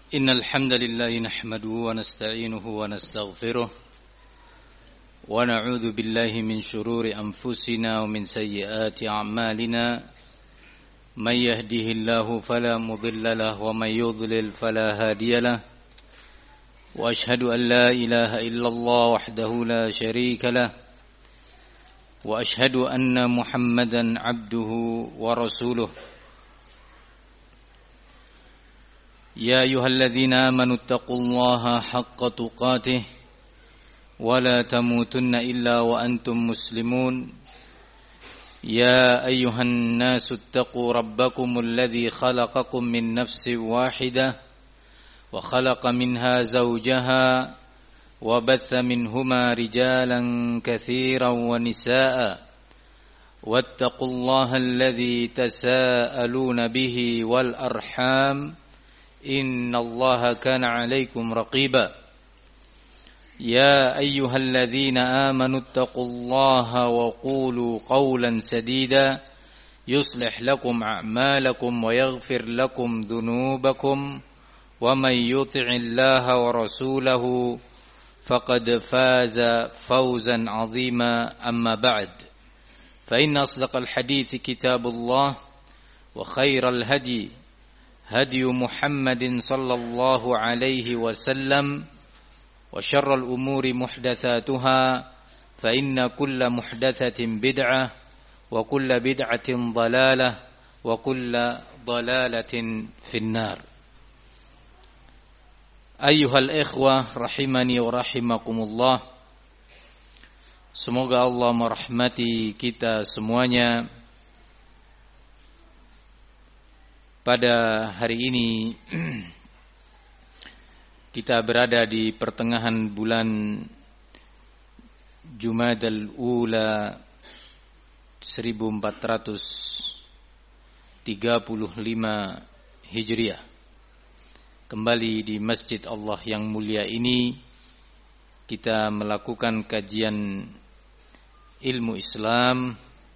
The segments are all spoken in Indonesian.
إن الحمد لله نحمده ونستعينه ونستغفره ونعوذ بالله من شرور أنفسنا ومن سيئات أعمالنا من يهده الله فلا مضل له ومن يضلل فلا هادي له وأشهد أن لا إله إلا الله وحده لا شريك له وأشهد أن محمدا عبده ورسوله يا أيها الذين آمنوا اتقوا الله حق تقاته ولا تموتن إلا وأنتم مسلمون يا أيها الناس اتقوا ربكم الذي خلقكم من نفس واحدة وخلق منها زوجها وبث منهما رجالا كثيرا ونساء واتقوا الله الذي تساءلون به والأرحام إن الله كان عليكم رقيبا يا أيها الذين آمنوا اتقوا الله وقولوا قولا سديدا يصلح لكم أعمالكم ويغفر لكم ذنوبكم ومن يطع الله ورسوله فقد فاز فوزا عظيما أما بعد فإن أصدق الحديث كتاب الله وخير الهدي هدي محمد صلى الله عليه وسلم وشر الأمور محدثاتها فإن كل محدثة بدعة وكل بدعة ضلالة وكل ضلالة في النار أيها الإخوة rahimani wa rahimakumullah. Semoga Allah merahmati kita semuanya. Pada hari ini kita berada di pertengahan bulan Jumadal Ula 1435 Hijriah. Kembali di Masjid Allah yang mulia ini kita melakukan kajian ilmu Islam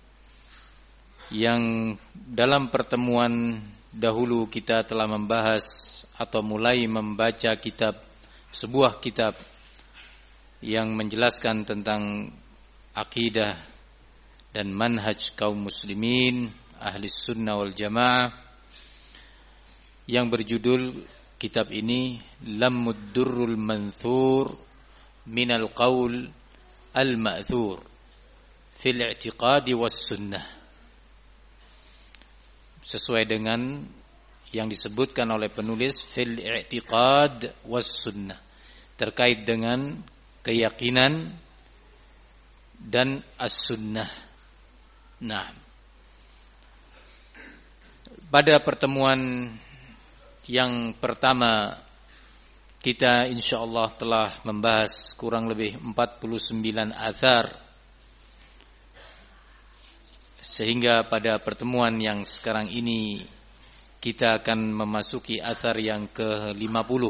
yang dalam pertemuan dahulu kita telah membahas atau mulai membaca sebuah kitab yang menjelaskan tentang akidah dan manhaj kaum muslimin ahli sunnah wal jamaah yang berjudul kitab ini Lammud Durrul Manthur Minal Qaul Al-Ma'thur Fil I'tiqadi Was Sunnah, sesuai dengan yang disebutkan oleh penulis fil i'tiqad was sunnah, terkait dengan keyakinan dan as-sunnah. Nah, pada pertemuan yang pertama kita insyaallah telah membahas kurang lebih 49 athar, sehingga pada pertemuan yang sekarang ini kita akan memasuki athar yang ke-50.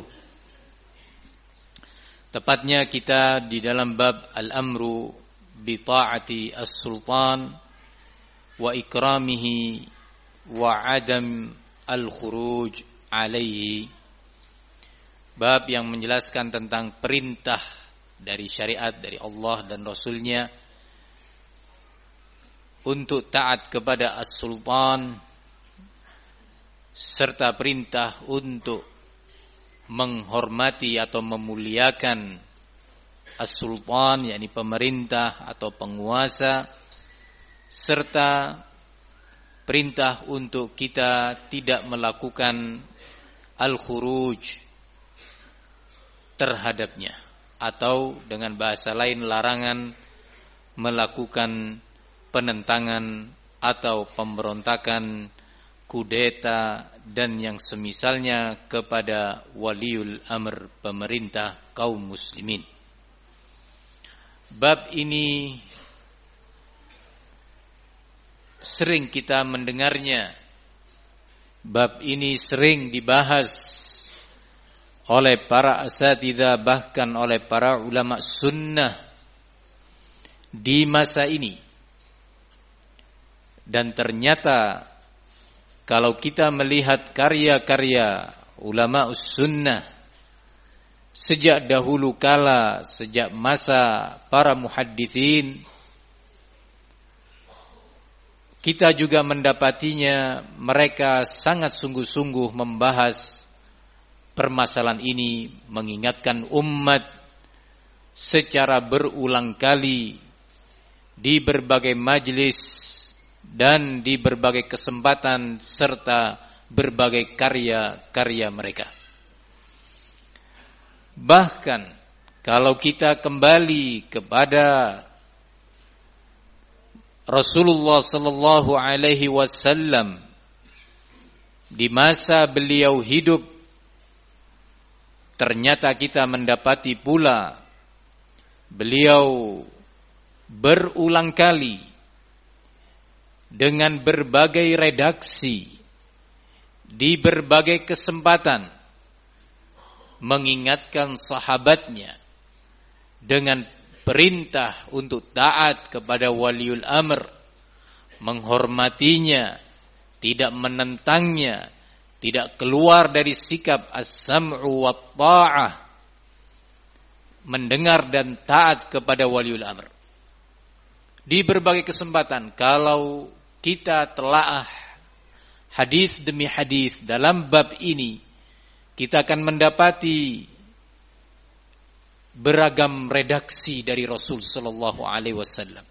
Tepatnya kita di dalam bab al-amru bi ta'ati as-sultan wa ikramihi wa adam al-khuruj alaihi. Bab yang menjelaskan tentang perintah dari syariat dari Allah dan Rasulnya untuk taat kepada as-sultan, serta perintah untuk menghormati atau memuliakan as-sultan, yakni pemerintah atau penguasa, serta perintah untuk kita tidak melakukan al-khuruj terhadapnya, atau dengan bahasa lain larangan melakukan penentangan atau pemberontakan, kudeta dan yang semisalnya kepada waliul amr, pemerintah kaum muslimin. Bab ini sering kita mendengarnya. Bab ini sering dibahas oleh para asatidzah, bahkan oleh para ulama sunnah di masa ini. Dan ternyata kalau kita melihat karya-karya ulama sunnah sejak dahulu kala, sejak masa para muhadditsin, kita juga mendapatinya mereka sangat sungguh-sungguh membahas permasalahan ini, mengingatkan umat secara berulang kali di berbagai majlis dan di berbagai kesempatan serta berbagai karya-karya mereka. Bahkan kalau kita kembali kepada Rasulullah sallallahu alaihi wasallam di masa beliau hidup, ternyata kita mendapati pula beliau berulang kali dengan berbagai redaksi di berbagai kesempatan mengingatkan sahabatnya dengan perintah untuk taat kepada waliul amr, menghormatinya, tidak menentangnya, tidak keluar dari sikap as-sam'u wa ta'ah, mendengar dan taat kepada waliul amr. Di berbagai kesempatan kalau kita telaah hadis demi hadis dalam bab ini, kita akan mendapati beragam redaksi dari Rasul sallallahu alaihi wasallam.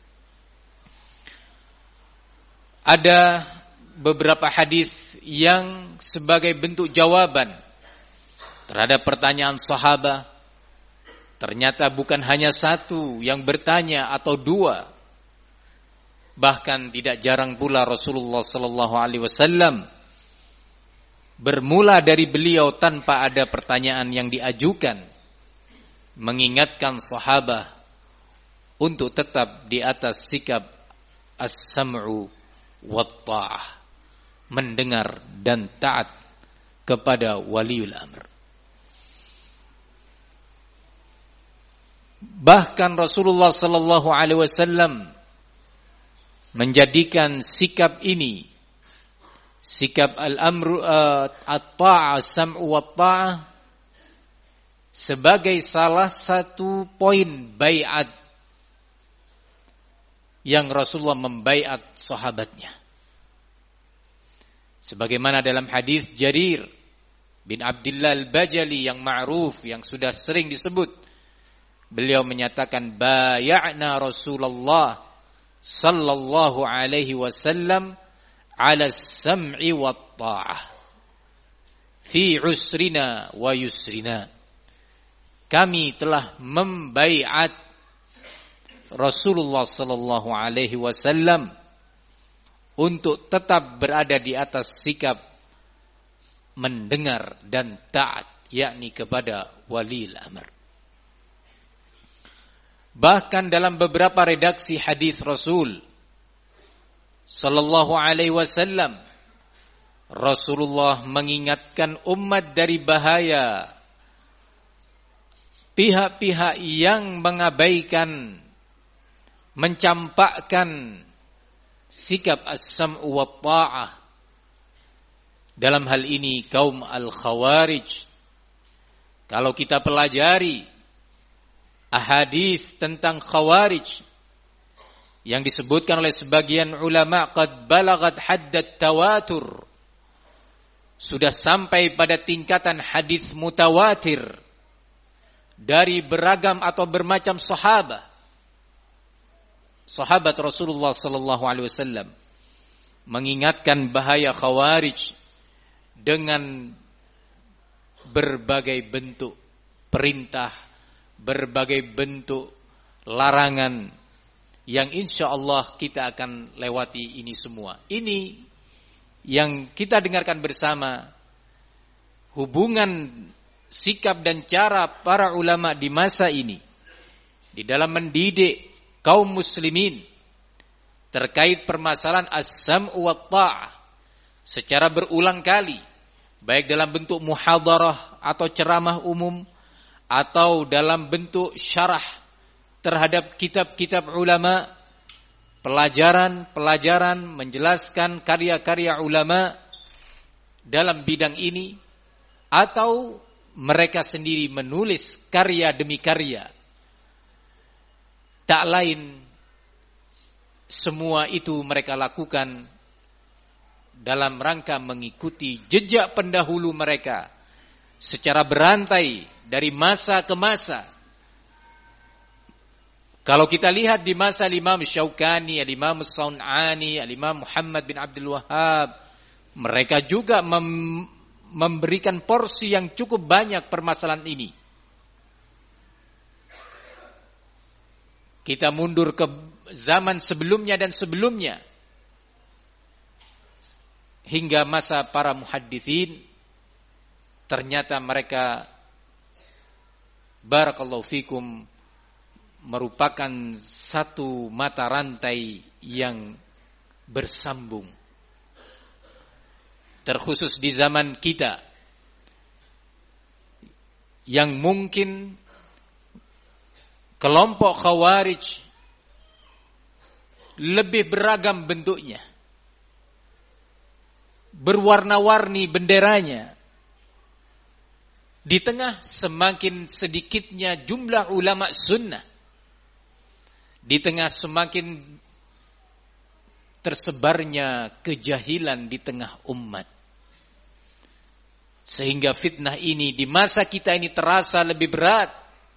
Ada beberapa hadis yang sebagai bentuk jawaban terhadap pertanyaan sahabat. Ternyata bukan hanya satu yang bertanya atau dua. Bahkan tidak jarang pula Rasulullah sallallahu alaihi wasallam bermula dari beliau tanpa ada pertanyaan yang diajukan, mengingatkan sahabat untuk tetap di atas sikap as-sam'u wa ta'ah, mendengar dan taat kepada waliul amr. Bahkan Rasulullah sallallahu alaihi wasallam menjadikan sikap ini, sikap al-amru at-ta'ah, sam'u wa ta'ah, sebagai salah satu poin baiat yang Rasulullah membaiat sahabatnya. Sebagaimana dalam hadis Jarir bin Abdullah al-Bajali yang ma'ruf, yang sudah sering disebut, beliau menyatakan bay'na Rasulullah sallallahu alaihi wasallam ala sam'i wa ta'ah fi usrina wa yusrina. Kami telah membaiat Rasulullah sallallahu alaihi wasallam untuk tetap berada di atas sikap mendengar dan taat, yakni kepada waliul amr. Bahkan dalam beberapa redaksi hadis Rasul sallallahu alaihi wasallam, Rasulullah mengingatkan umat dari bahaya pihak-pihak yang mengabaikan, mencampakkan sikap as-sam'u wa ta'ah. Dalam hal ini kaum al-khawarij. Kalau kita pelajari ahadits tentang khawarij yang disebutkan oleh sebagian ulama, qad balagat haddat tawatur, sudah sampai pada tingkatan hadis mutawatir dari beragam atau bermacam sahabat Rasulullah sallallahu alaihi wasallam mengingatkan bahaya khawarij dengan berbagai bentuk perintah, berbagai bentuk larangan yang insyaallah kita akan lewati ini semua. Ini yang kita dengarkan bersama, hubungan sikap dan cara para ulama di masa ini di dalam mendidik kaum muslimin terkait permasalahan as-sam'u wa ta'ah secara berulang kali, baik dalam bentuk muhadarah atau ceramah umum atau dalam bentuk syarah terhadap kitab-kitab ulama, pelajaran menjelaskan karya-karya ulama dalam bidang ini. atau mereka sendiri menulis karya demi karya. Tak lain, semua itu mereka lakukan dalam rangka mengikuti jejak pendahulu mereka secara berantai dari masa ke masa. Kalau kita lihat di masa Imam Syaukani, Imam Sun'ani, Imam Muhammad bin Abdul Wahhab, mereka juga memberikan porsi yang cukup banyak permasalahan ini. Kita mundur ke zaman sebelumnya dan sebelumnya, hingga masa para muhadditsin, ternyata mereka, barakallahu fikum, merupakan satu mata rantai yang bersambung. Terkhusus di zaman kita, yang mungkin kelompok Khawarij lebih beragam bentuknya, berwarna-warni benderanya. Di tengah semakin sedikitnya jumlah ulama sunnah, di tengah semakin tersebarnya kejahilan di tengah umat, sehingga fitnah ini di masa kita ini terasa lebih berat,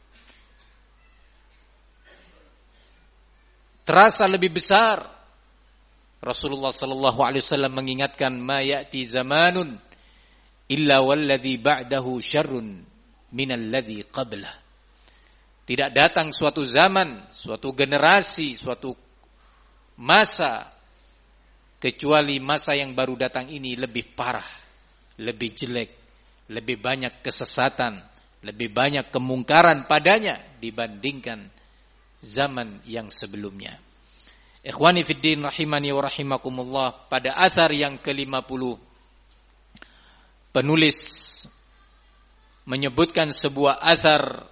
terasa lebih besar. Rasulullah sallallahu alaihi wasallam mengingatkan, ma ya'ti zamanun illa walladhi ba'dahu syarrun minal ladzi qablah. Tidak datang suatu zaman, suatu generasi, suatu masa, kecuali masa yang baru datang ini lebih parah, lebih jelek, lebih banyak kesesatan, lebih banyak kemungkaran padanya dibandingkan zaman yang sebelumnya. Ikhwani fiddin rahimani wa rahimakumullah, pada athar yang ke-50 penulis menyebutkan sebuah athar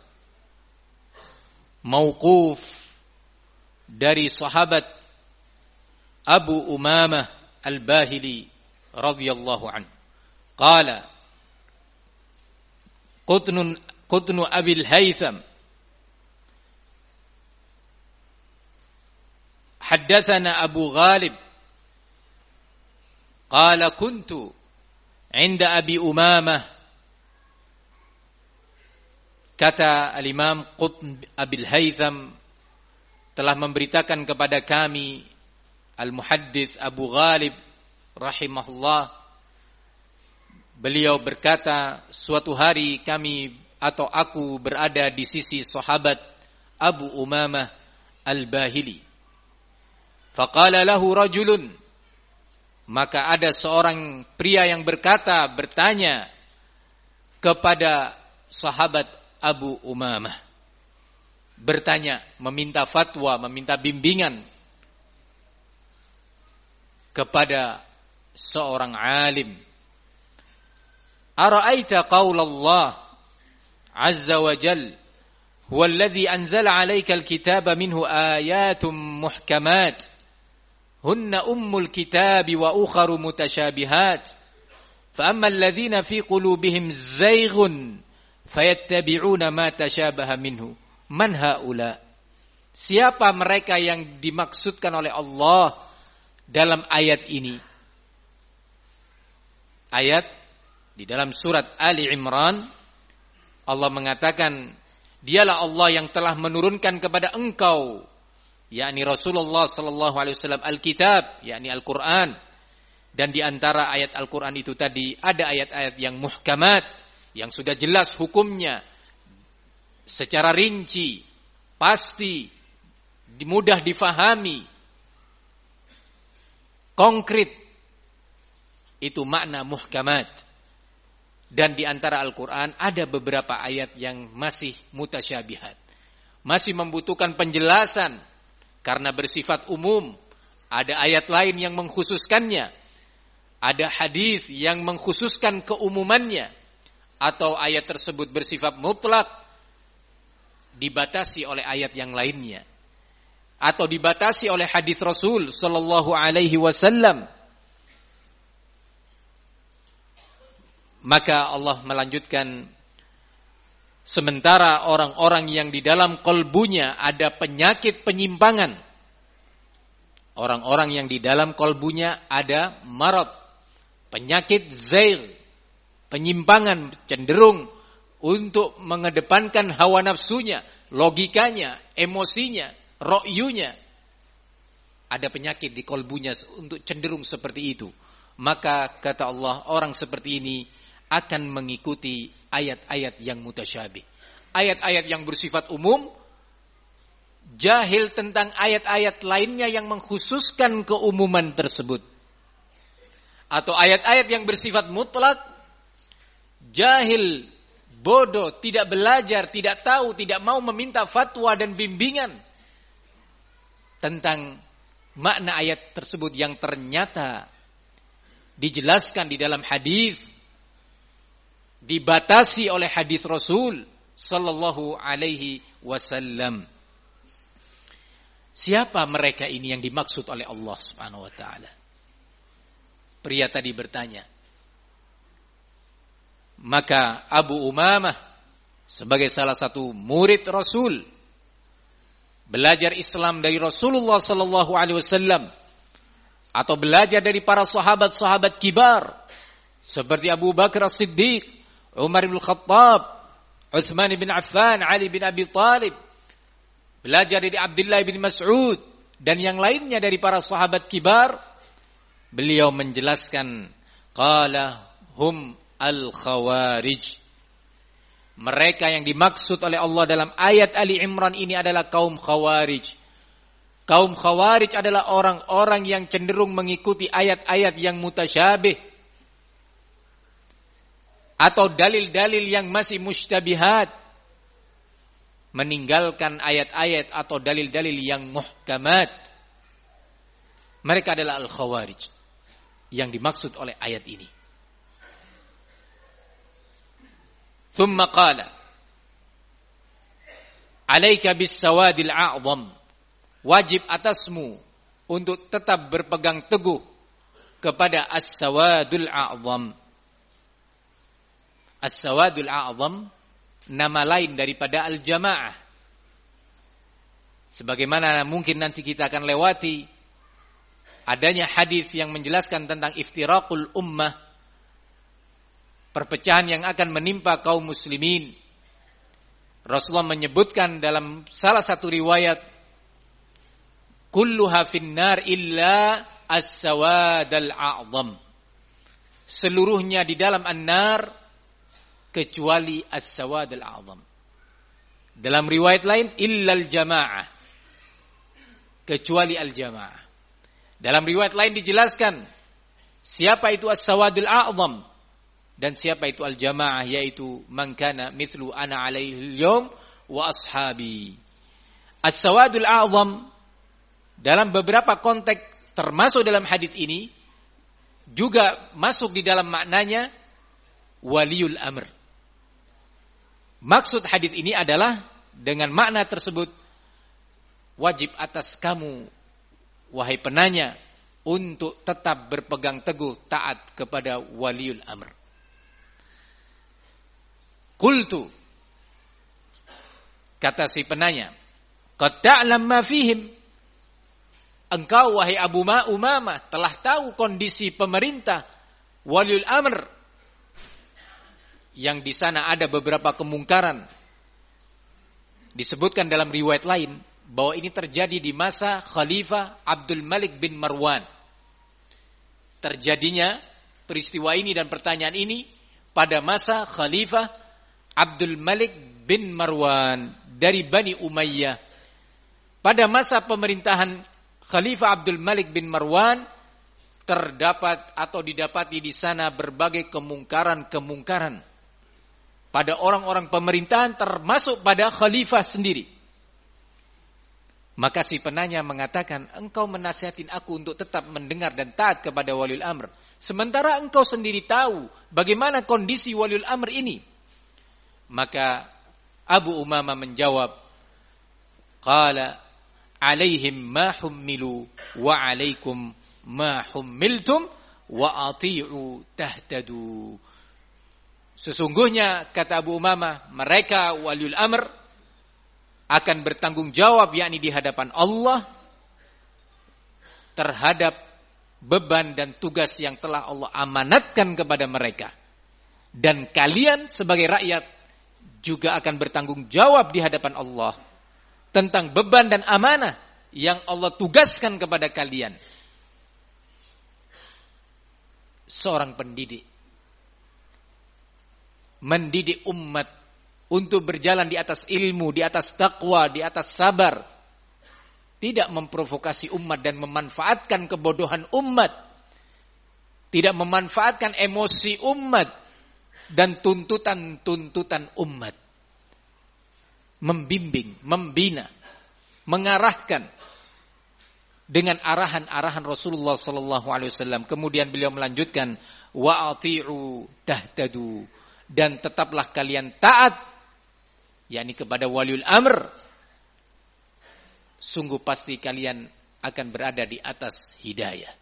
mauquf dari sahabat Abu Umamah Al-Bahili radhiyallahu anhu. Qala qutnu Abil Haytham haddathana Abu Ghalib qala kuntu 'inda Abi Umamah. Kata al-Imam Qutn Abil Haytham telah memberitakan kepada kami al-Muhaddits Abu Ghalib rahimahullah. Beliau berkata, suatu hari kami atau aku berada di sisi sahabat Abu Umamah Al-Bahili. Faqala lahu rajulun, maka ada seorang pria yang bertanya kepada sahabat Abu Umamah, bertanya, meminta fatwa, meminta bimbingan kepada seorang alim. Ara'aita qaulallah azza wa jal huwa alladhi anzala 'alaika al-kitaba minhu ayatun muhkamat hunna ummul kitabi wa ukharu mutasyabihat fa ammal ladzina fi qulubihim zayghun fayattabi'una ma tasyabaha minhu man haula. Siapa mereka yang dimaksudkan oleh Allah dalam ayat ini? Ayat di dalam surat Ali Imran, Allah mengatakan, dialah Allah yang telah menurunkan kepada engkau, yakni Rasulullah sallallahu alaihi wasallam, Alkitab, yakni Al-Qur'an. Dan di antara ayat Al-Qur'an itu tadi ada ayat-ayat yang muhkamat, yang sudah jelas hukumnya secara rinci, pasti, mudah difahami, konkret. Itu makna muhkamat. Dan di antara Al-Quran ada beberapa ayat yang masih mutasyabihat, masih membutuhkan penjelasan karena bersifat umum. Ada ayat lain yang mengkhususkannya, ada hadis yang mengkhususkan keumumannya, atau ayat tersebut bersifat mutlak, dibatasi oleh ayat yang lainnya, atau dibatasi oleh hadis Rasul sallallahu alaihi wasallam. Maka Allah melanjutkan, sementara orang-orang yang di dalam kolbunya ada penyakit penyimpangan, orang-orang yang di dalam kolbunya ada marad, penyakit zair, penyimpangan, cenderung untuk mengedepankan hawa nafsunya, logikanya, emosinya, ro'yunya, ada penyakit di kolbunya untuk cenderung seperti itu. Maka kata Allah, orang seperti ini akan mengikuti ayat-ayat yang mutasyabih, ayat-ayat yang bersifat umum, jahil tentang ayat-ayat lainnya yang mengkhususkan keumuman tersebut. Atau ayat-ayat yang bersifat mutlak, jahil, bodoh, tidak belajar, tidak tahu, tidak mau meminta fatwa dan bimbingan tentang makna ayat tersebut yang ternyata dijelaskan di dalam hadis, dibatasi oleh hadis Rasul sallallahu alaihi wasallam. Siapa mereka ini yang dimaksud oleh Allah Subhanahu wa taala? Pria tadi bertanya. Maka Abu Umamah sebagai salah satu murid Rasul, belajar Islam dari Rasulullah sallallahu alaihi wasallam atau belajar dari para sahabat-sahabat kibar seperti Abu Bakar As-Siddiq, Umar bin Khattab, Uthman bin Affan, Ali bin Abi Talib, belajar dari Abdullah bin Mas'ud dan yang lainnya dari para sahabat kibar. Beliau menjelaskan, qala hum al-khawarij. Mereka yang dimaksud oleh Allah dalam ayat Ali Imran ini adalah kaum khawarij. Kaum khawarij adalah orang-orang yang cenderung mengikuti ayat-ayat yang mutasyabih atau dalil-dalil yang masih mustabihat, meninggalkan ayat-ayat atau dalil-dalil yang muhkamat. Mereka adalah al-khawarij yang dimaksud oleh ayat ini. Thumma qala, alaika bis-sawadil a'zam. Wajib atasmu untuk tetap berpegang teguh kepada as-sawadul a'zam. As-sawadul a'zam nama lain daripada al-jamaah. Sebagaimana mungkin nanti kita akan lewati adanya hadis yang menjelaskan tentang iftiraqul ummah, perpecahan yang akan menimpa kaum muslimin. Rasulullah menyebutkan dalam salah satu riwayat, kulluha finnar illa as-sawadul a'zam. Seluruhnya di dalam an-nar kecuali as-sawadul a'zam. Dalam riwayat lain illal jamaah, kecuali al-jamaah. Dalam riwayat lain dijelaskan siapa itu as-sawadul a'zam dan siapa itu al-jamaah, yaitu man kana mithlu ana alaihi al-yawm wa ashabi. As-sawadul a'zam dalam beberapa konteks termasuk dalam hadis ini juga masuk di dalam maknanya waliul amr. Maksud hadis ini adalah dengan makna tersebut wajib atas kamu wahai penanya untuk tetap berpegang teguh taat kepada waliul amr. Qultu, kata si penanya, qad ta'lam ma fihim. Engkau wahai Abu Umamah telah tahu kondisi pemerintah waliul amr, yang di sana ada beberapa kemungkaran. Disebutkan dalam riwayat lain bahwa ini terjadi di masa Khalifah Abdul Malik bin Marwan. Terjadinya peristiwa ini dan pertanyaan ini pada masa Khalifah Abdul Malik bin Marwan dari Bani Umayyah. Pada masa pemerintahan Khalifah Abdul Malik bin Marwan terdapat atau didapati di sana berbagai kemungkaran-kemungkaran pada orang-orang pemerintahan, termasuk pada khalifah sendiri. Maka si penanya mengatakan, engkau menasihatin aku untuk tetap mendengar dan taat kepada waliul amr, sementara engkau sendiri tahu bagaimana kondisi waliul amr ini. Maka Abu Umamah menjawab, qala alaihim ma hummilu wa alaikum ma hummiltum wa ati'u tahtadu. Sesungguhnya kata Abu Umamah, mereka waliul amr akan bertanggung jawab, yakni di hadapan Allah, terhadap beban dan tugas yang telah Allah amanatkan kepada mereka. Dan kalian sebagai rakyat juga akan bertanggung jawab di hadapan Allah tentang beban dan amanah yang Allah tugaskan kepada kalian. Seorang pendidik mendidik umat untuk berjalan di atas ilmu, di atas taqwa, di atas sabar. Tidak memprovokasi umat dan memanfaatkan kebodohan umat. Tidak memanfaatkan emosi umat dan tuntutan-tuntutan umat. Membimbing, membina, mengarahkan dengan arahan-arahan Rasulullah sallallahu alaihi wasallam. Kemudian beliau melanjutkan, wa ati'u tahtadu, dan tetaplah kalian taat, yakni kepada waliul amr. Sungguh pasti kalian akan berada di atas hidayah.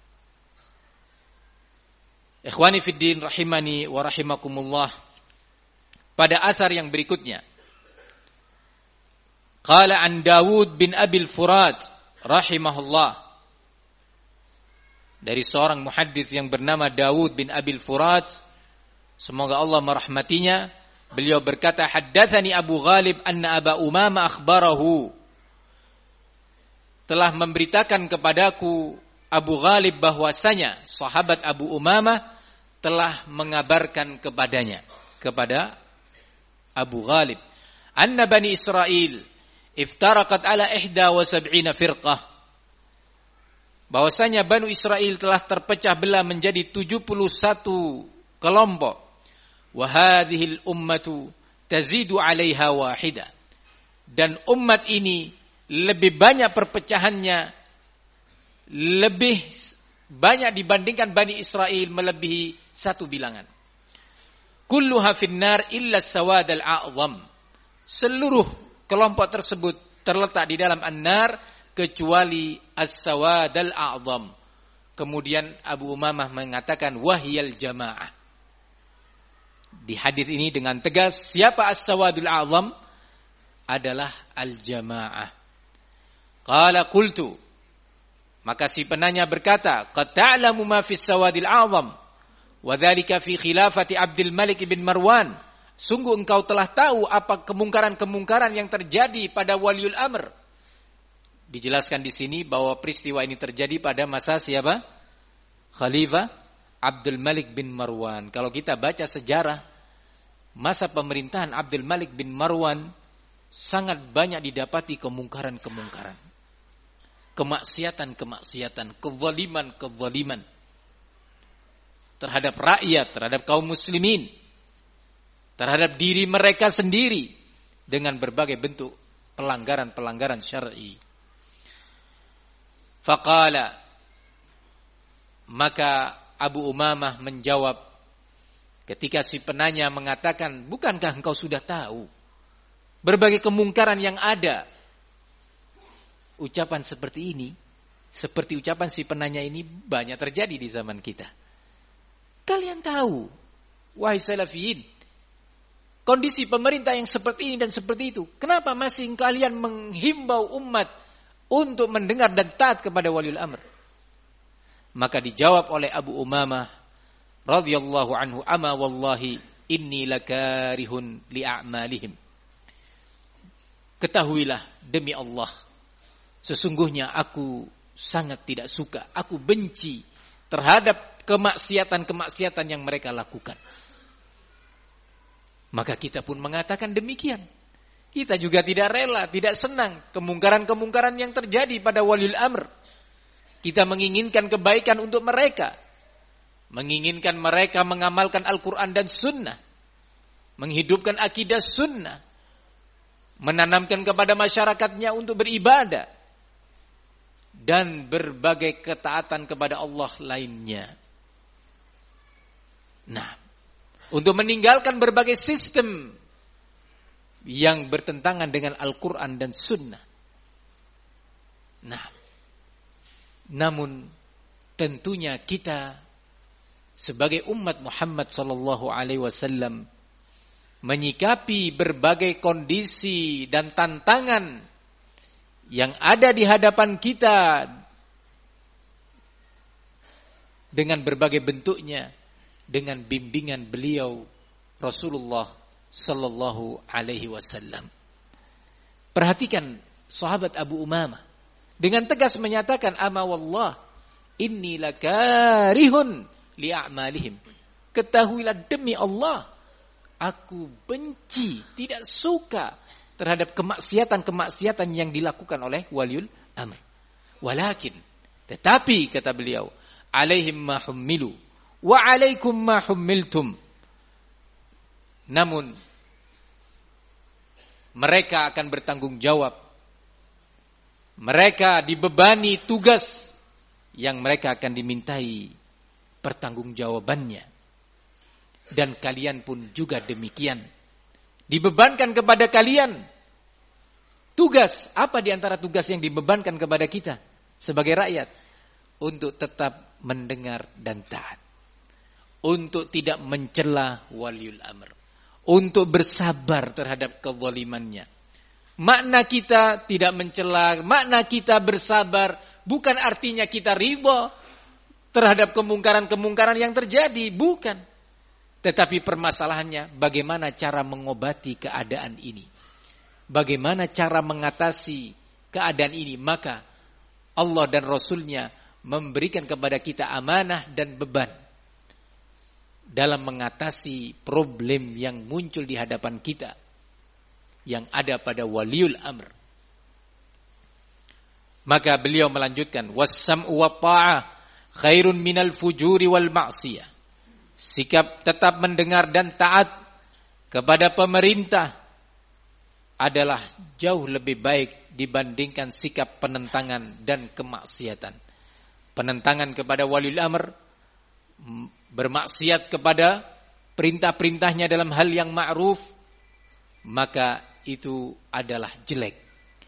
Ikhwani fid din rahimani wa rahimakumullah. Pada asar yang berikutnya, qala an Dawud bin Abil Furat rahimahullah, dari seorang muhaddits yang bernama Dawud bin Abil Furat, semoga Allah merahmatinya, beliau berkata, haddatsani Abu Ghalib anna Aba Umamah akhbarahu, telah memberitakan kepadaku Abu Ghalib bahwasanya sahabat Abu Umamah telah mengabarkan kepadanya, kepada Abu Ghalib, anna Bani Israel iftaraqat ala 71 firqah, bahwasanya Bani Israel telah terpecah belah menjadi 71 kelompok. Wa hadhil ummatu tazidu 'alaiha wahida, dan umat ini lebih banyak perpecahannya, lebih banyak dibandingkan Bani Israel, melebihi satu bilangan. Kulluha finnar illa as-sawad al-a'zam, seluruh kelompok tersebut terletak di dalam an-nar kecuali as-sawad al-a'zam. Kemudian Abu Umamah mengatakan wahyal jamaah. Di hadis ini dengan tegas, siapa as-sawadul a'zam? Adalah al-jamaah. Qala qultu, maka si penanya berkata, qad ta'lamu ma fis sawadil a'zam wa dzalika fi khilafati Abdul Malik bin Marwan. Sungguh engkau telah tahu apa kemungkaran-kemungkaran yang terjadi pada waliul amr. Dijelaskan di sini bahwa peristiwa ini terjadi pada masa siapa? Khalifah Abdul Malik bin Marwan. Kalau kita baca sejarah masa pemerintahan Abdul Malik bin Marwan, sangat banyak didapati kemungkaran-kemungkaran, kemaksiatan-kemaksiatan, kezaliman-kezaliman terhadap rakyat, terhadap kaum muslimin, terhadap diri mereka sendiri, dengan berbagai bentuk pelanggaran-pelanggaran syar'i. Faqala, maka Abu Umamah menjawab ketika si penanya mengatakan, bukankah engkau sudah tahu berbagai kemungkaran yang ada? Ucapan seperti ini, seperti ucapan si penanya ini, banyak terjadi di zaman kita. Kalian tahu, wahai salafiyin, kondisi pemerintah yang seperti ini dan seperti itu. Kenapa masih kalian menghimbau umat untuk mendengar dan taat kepada waliul amr? Maka dijawab oleh Abu Umamah radhiyallahu anhu, ama wallahi inni lakarihun li'amalihim. Ketahuilah demi Allah, sesungguhnya aku sangat tidak suka, aku benci terhadap kemaksiatan-kemaksiatan yang mereka lakukan. Maka kita pun mengatakan demikian. Kita juga tidak rela, tidak senang kemungkaran-kemungkaran yang terjadi pada waliul amr. Kita menginginkan kebaikan untuk mereka, menginginkan mereka mengamalkan Al-Quran dan Sunnah, menghidupkan akidah Sunnah, menanamkan kepada masyarakatnya untuk beribadah, dan berbagai ketaatan kepada Allah lainnya. Nah, untuk meninggalkan berbagai sistem yang bertentangan dengan Al-Quran dan Sunnah. Nah, namun tentunya kita sebagai umat Muhammad sallallahu alaihi wasallam menyikapi berbagai kondisi dan tantangan yang ada di hadapan kita dengan berbagai bentuknya, dengan bimbingan beliau Rasulullah sallallahu alaihi wasallam. Perhatikan sahabat Abu Umamah dengan tegas menyatakan, ama wallah inni lakarihun li'amalihim. Ketahuilah demi Allah, aku benci, tidak suka terhadap kemaksiatan-kemaksiatan yang dilakukan oleh waliul amr. Walakin, tetapi kata beliau, alaihim ma hummilu wa alaikum ma hummiltum. Namun mereka akan bertanggung jawab. Mereka dibebani tugas yang mereka akan dimintai pertanggungjawabannya. Dan kalian pun juga demikian. Dibebankan kepada kalian tugas. Apa di antara tugas yang dibebankan kepada kita sebagai rakyat? Untuk tetap mendengar dan taat. Untuk tidak mencela waliul amr. Untuk bersabar terhadap kezalimannya. Makna kita tidak mencela, makna kita bersabar bukan artinya kita ridha terhadap kemungkaran-kemungkaran yang terjadi, bukan. Tetapi permasalahannya bagaimana cara mengobati keadaan ini. Bagaimana cara mengatasi keadaan ini. Maka Allah dan Rasulnya memberikan kepada kita amanah dan beban dalam mengatasi problem yang muncul di hadapan kita, yang ada pada waliul amr. Maka beliau melanjutkan, was-sam'u wa ta'ah khairun minal fujuri wal ma'siyah. Sikap tetap mendengar dan taat kepada pemerintah adalah jauh lebih baik dibandingkan sikap penentangan dan kemaksiatan. Penentangan kepada waliul amr, bermaksiat kepada perintah-perintahnya dalam hal yang ma'ruf, maka itu adalah jelek.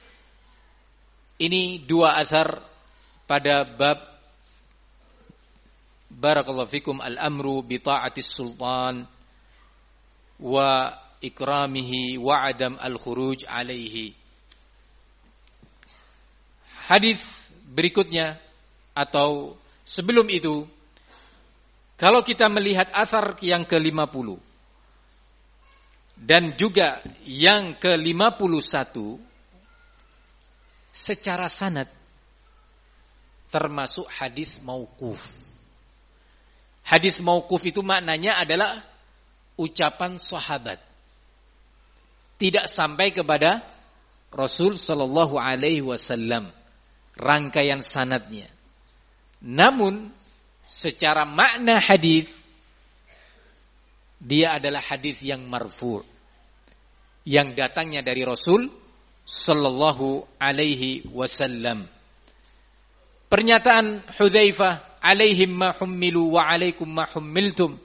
Ini dua athar pada bab barakallahu fikum al-amru bi ta'atis sultan wa ikramihi wa adam al-khuruj alaihi. Hadis berikutnya atau sebelum itu, kalau kita melihat athar yang ke-50 dan juga yang ke-51 secara sanad termasuk hadis mauquf. Hadis mauquf itu maknanya adalah ucapan sahabat. Tidak sampai kepada Rasul sallallahu alaihi wasallam rangkaian sanadnya. Namun secara makna hadis dia adalah hadis yang marfu', yang datangnya dari Rasul sallallahu alaihi wasallam. Pernyataan Hudzaifah, alaihim ma hummilu wa alaikum ma hummiltum,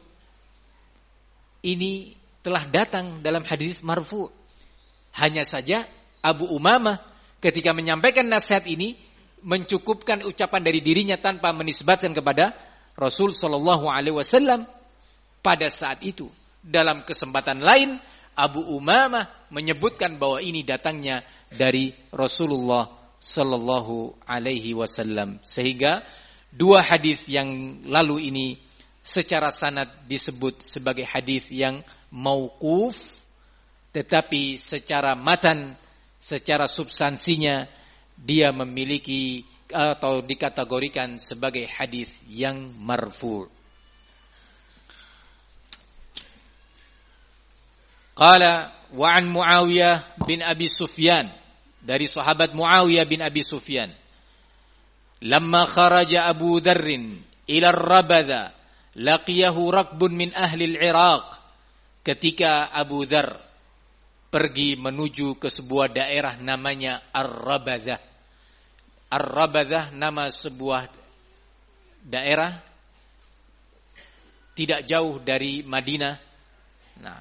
ini telah datang dalam hadis marfu'. Hanya saja Abu Umamah ketika menyampaikan nasihat ini mencukupkan ucapan dari dirinya tanpa menisbatkan kepada Rasul sallallahu alaihi wasallam pada saat itu. Dalam kesempatan lain Abu Umamah menyebutkan bahwa ini datangnya dari Rasulullah sallallahu alaihi wasallam. Sehingga dua hadis yang lalu ini secara sanad disebut sebagai hadis yang mauquf, tetapi secara matan, secara substansinya dia memiliki atau dikategorikan sebagai hadis yang marfu'. Qala wa an Muawiyah bin Abi Sufyan, dari sahabat Muawiyah bin Abi Sufyan, lamma kharaja Abu Dzarr ila Ar-Rabadha laqiyahu rakbun min ahli al-Iraq. Ketika Abu Dzarr pergi menuju ke sebuah daerah namanya Ar-Rabadha. Ar-Rabadha nama sebuah daerah tidak jauh dari Madinah. Nah,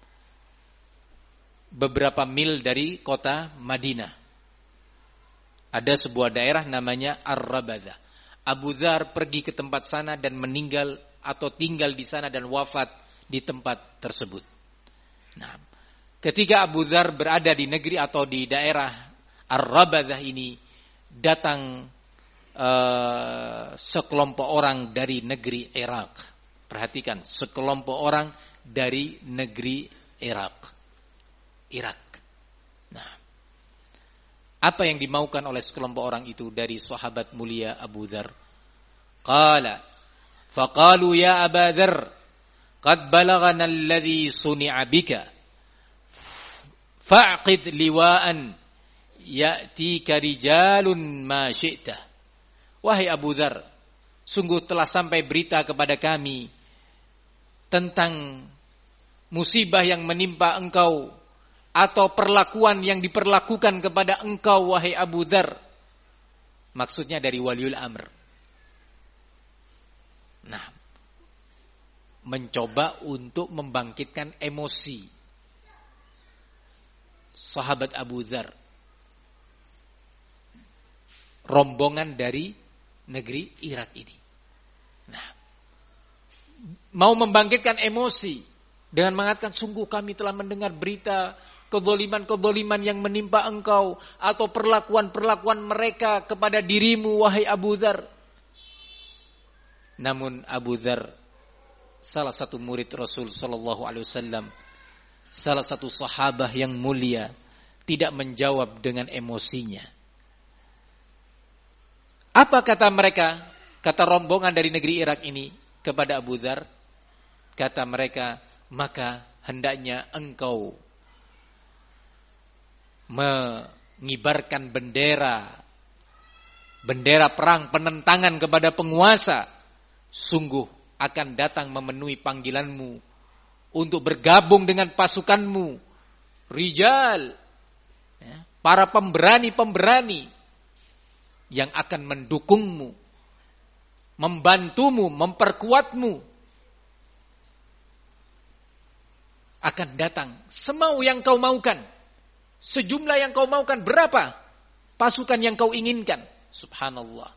beberapa mil dari kota Madinah ada sebuah daerah namanya Ar-Rabadha. Abu Dzarr pergi ke tempat sana dan meninggal atau tinggal di sana dan wafat di tempat tersebut. Nah, ketika Abu Dzar berada di negeri atau di daerah Ar-Rabadah ini, datang sekelompok orang dari negeri Irak. Perhatikan, sekelompok orang dari negeri Irak. Nah, apa yang dimaukan oleh sekelompok orang itu dari sahabat mulia Abu Dzar? Faqalu ya Aba Dzar, qad balaghana alladhi suni'a bika, fa'qid liwa'an ya'tika rijalun ma syi'ta. Wahai Abu Dzar, sungguh telah sampai berita kepada kami tentang musibah yang menimpa engkau atau perlakuan yang diperlakukan kepada engkau wahai Abu Dzar. Maksudnya dari waliul amr. Nah, mencoba untuk membangkitkan emosi sahabat Abu Dzar, rombongan dari negeri Irak ini. Nah, mau membangkitkan emosi dengan mengatakan, sungguh kami telah mendengar berita kezaliman-kezaliman yang menimpa engkau atau perlakuan-perlakuan mereka kepada dirimu wahai Abu Dzar. Namun Abu Dzar, salah satu murid Rasul sallallahu alaihi wasallam, salah satu sahabat yang mulia, tidak menjawab dengan emosinya. Apa kata mereka? Kata rombongan dari negeri Irak ini kepada Abu Dzar, kata mereka, maka hendaknya engkau mengibarkan bendera perang penentangan kepada penguasa. Sungguh akan datang memenuhi panggilanmu untuk bergabung dengan pasukanmu, rijal, para pemberani-pemberani yang akan mendukungmu, membantumu, memperkuatmu. Akan datang semau yang kau maukan, sejumlah yang kau maukan, berapa pasukan yang kau inginkan. Subhanallah.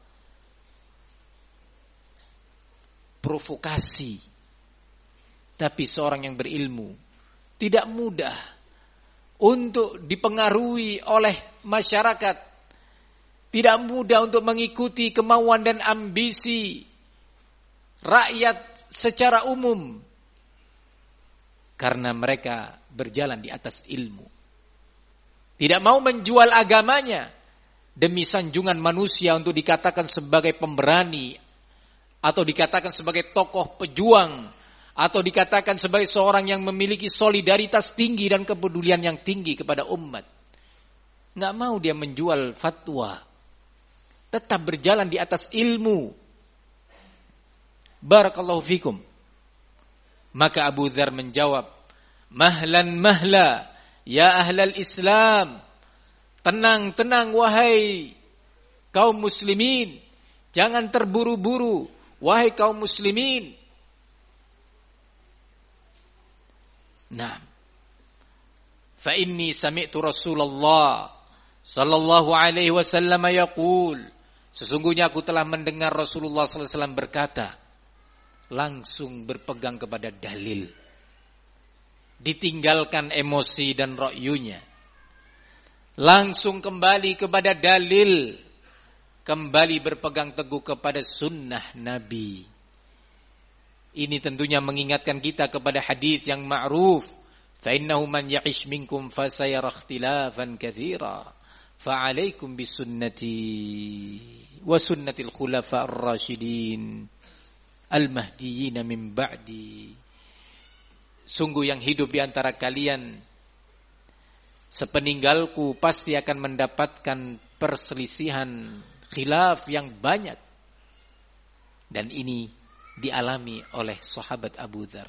Provokasi. Tapi seorang yang berilmu tidak mudah untuk dipengaruhi oleh masyarakat, tidak mudah untuk mengikuti kemauan dan ambisi rakyat secara umum, karena mereka berjalan di atas ilmu. Tidak mau menjual agamanya demi sanjungan manusia untuk dikatakan sebagai pemberani, atau dikatakan sebagai tokoh pejuang, atau dikatakan sebagai seorang yang memiliki solidaritas tinggi dan kepedulian yang tinggi kepada umat. Nggak mau dia menjual fatwa, tetap berjalan di atas ilmu. Barakallahu fikum. Maka Abu Dzar menjawab, mahlan mahla ya ahlal Islam. Tenang, tenang wahai kaum muslimin. Jangan terburu-buru wahai kaum muslimin. Nah, fa inni sami'tu Rasulullah sallallahu alaihi wasallam yaqul, sesungguhnya aku telah mendengar Rasulullah sallallahu alaihi wasallam berkata. Langsung berpegang kepada dalil, ditinggalkan emosi dan ra'yunya, langsung kembali kepada dalil, kembali berpegang teguh kepada sunnah Nabi. Ini tentunya mengingatkan kita kepada hadis yang ma'ruf, fa innahu man ya'ish minkum fa sayara ikhtilafan katsira fa 'alaikum bisunnati wa sunnatil khulafa'ir rasyidin al-mahdiyyin min ba'di. Sungguh yang hidup di antara kalian sepeninggalku pasti akan mendapatkan perselisihan, khilaf yang banyak. Dan ini dialami oleh sahabat Abu Dzar.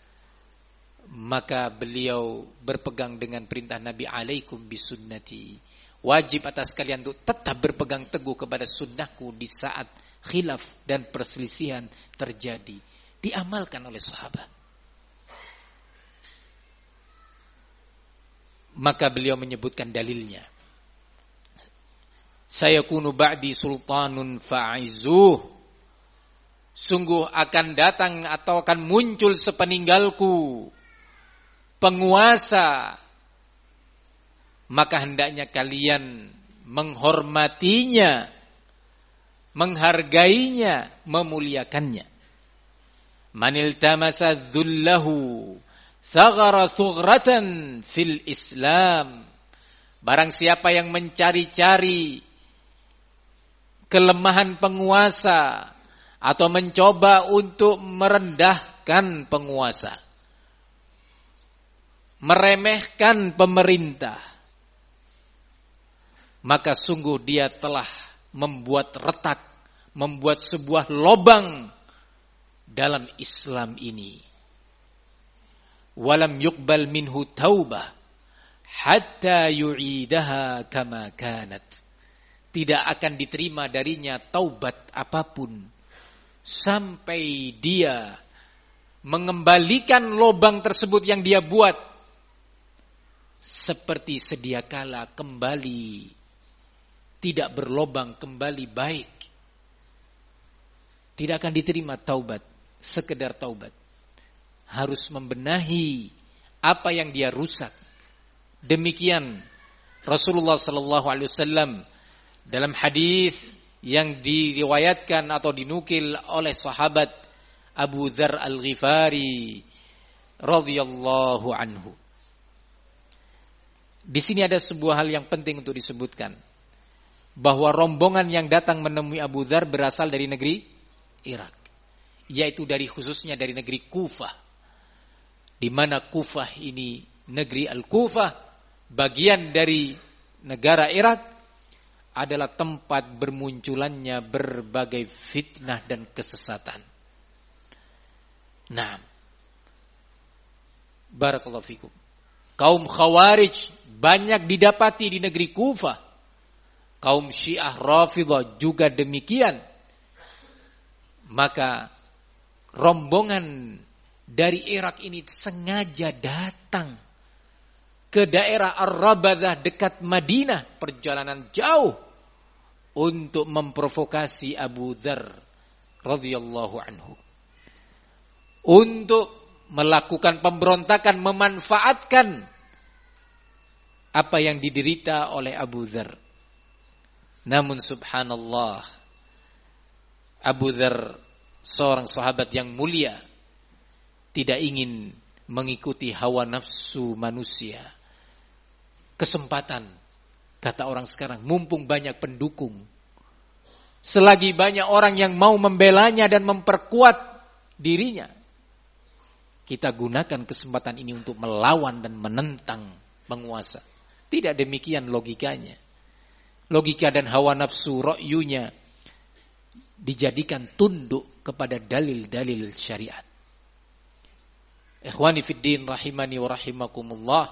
Maka beliau berpegang dengan perintah Nabi, alaikum bisunnati. Wajib atas kalian untuk tetap berpegang teguh kepada sunnahku di saat khilaf dan perselisihan terjadi. Diamalkan oleh sahabat. Maka beliau menyebutkan dalilnya. Sayakunu ba'di sultanun fa'izuh. sungguh akan datang atau akan muncul sepeninggalku penguasa, maka hendaknya kalian menghormatinya, menghargainya, memuliakannya. Manil tamasa dhullahu thagara thughratan fil Islam. Barang siapa yang mencari-cari kelemahan penguasa atau mencoba untuk merendahkan penguasa, meremehkan pemerintah, maka sungguh dia telah membuat retak, membuat sebuah lobang dalam Islam ini. Walam yuqbal minhu taubah hatta yu'idaha kama kanat. Tidak akan diterima darinya taubat apapun sampai dia mengembalikan lobang tersebut yang dia buat seperti sedia kala kembali, tidak berlobang, kembali baik. Tidak akan diterima taubat, sekedar taubat. Harus membenahi apa yang dia rusak. Demikian Rasulullah sallallahu alaihi wasallam dalam hadis yang diriwayatkan atau dinukil oleh sahabat Abu Dzar Al-Ghifari radhiyallahu anhu. Di sini ada sebuah hal yang penting untuk disebutkan, bahwa rombongan yang datang menemui Abu Dzar berasal dari negeri Irak, yaitu khususnya dari negeri Kufah, di mana Kufah ini negeri Al-Kufah, bagian dari negara Irak, adalah tempat bermunculannya berbagai fitnah dan kesesatan. Nah, barakallahu fikum. Kaum Khawarij banyak didapati di negeri Kufah. Kaum Syiah Rafidhah juga demikian. Maka rombongan dari Irak ini sengaja datang ke daerah Ar-Rabadah dekat Madinah, perjalanan jauh, untuk memprovokasi Abu Dzar radhiyallahu anhu, untuk melakukan pemberontakan, memanfaatkan apa yang diderita oleh Abu Dzar. Namun subhanallah, Abu Dzar, seorang sahabat yang mulia, tidak ingin mengikuti hawa nafsu manusia. Kesempatan, kata orang sekarang, mumpung banyak pendukung, selagi banyak orang yang mau membelanya dan memperkuat dirinya, kita gunakan kesempatan ini untuk melawan dan menentang penguasa. Tidak demikian logikanya. Logika dan hawa nafsu ra'yunya dijadikan tunduk kepada dalil-dalil syariat. Ikhwani fiddin rahimani wa rahimakumullah.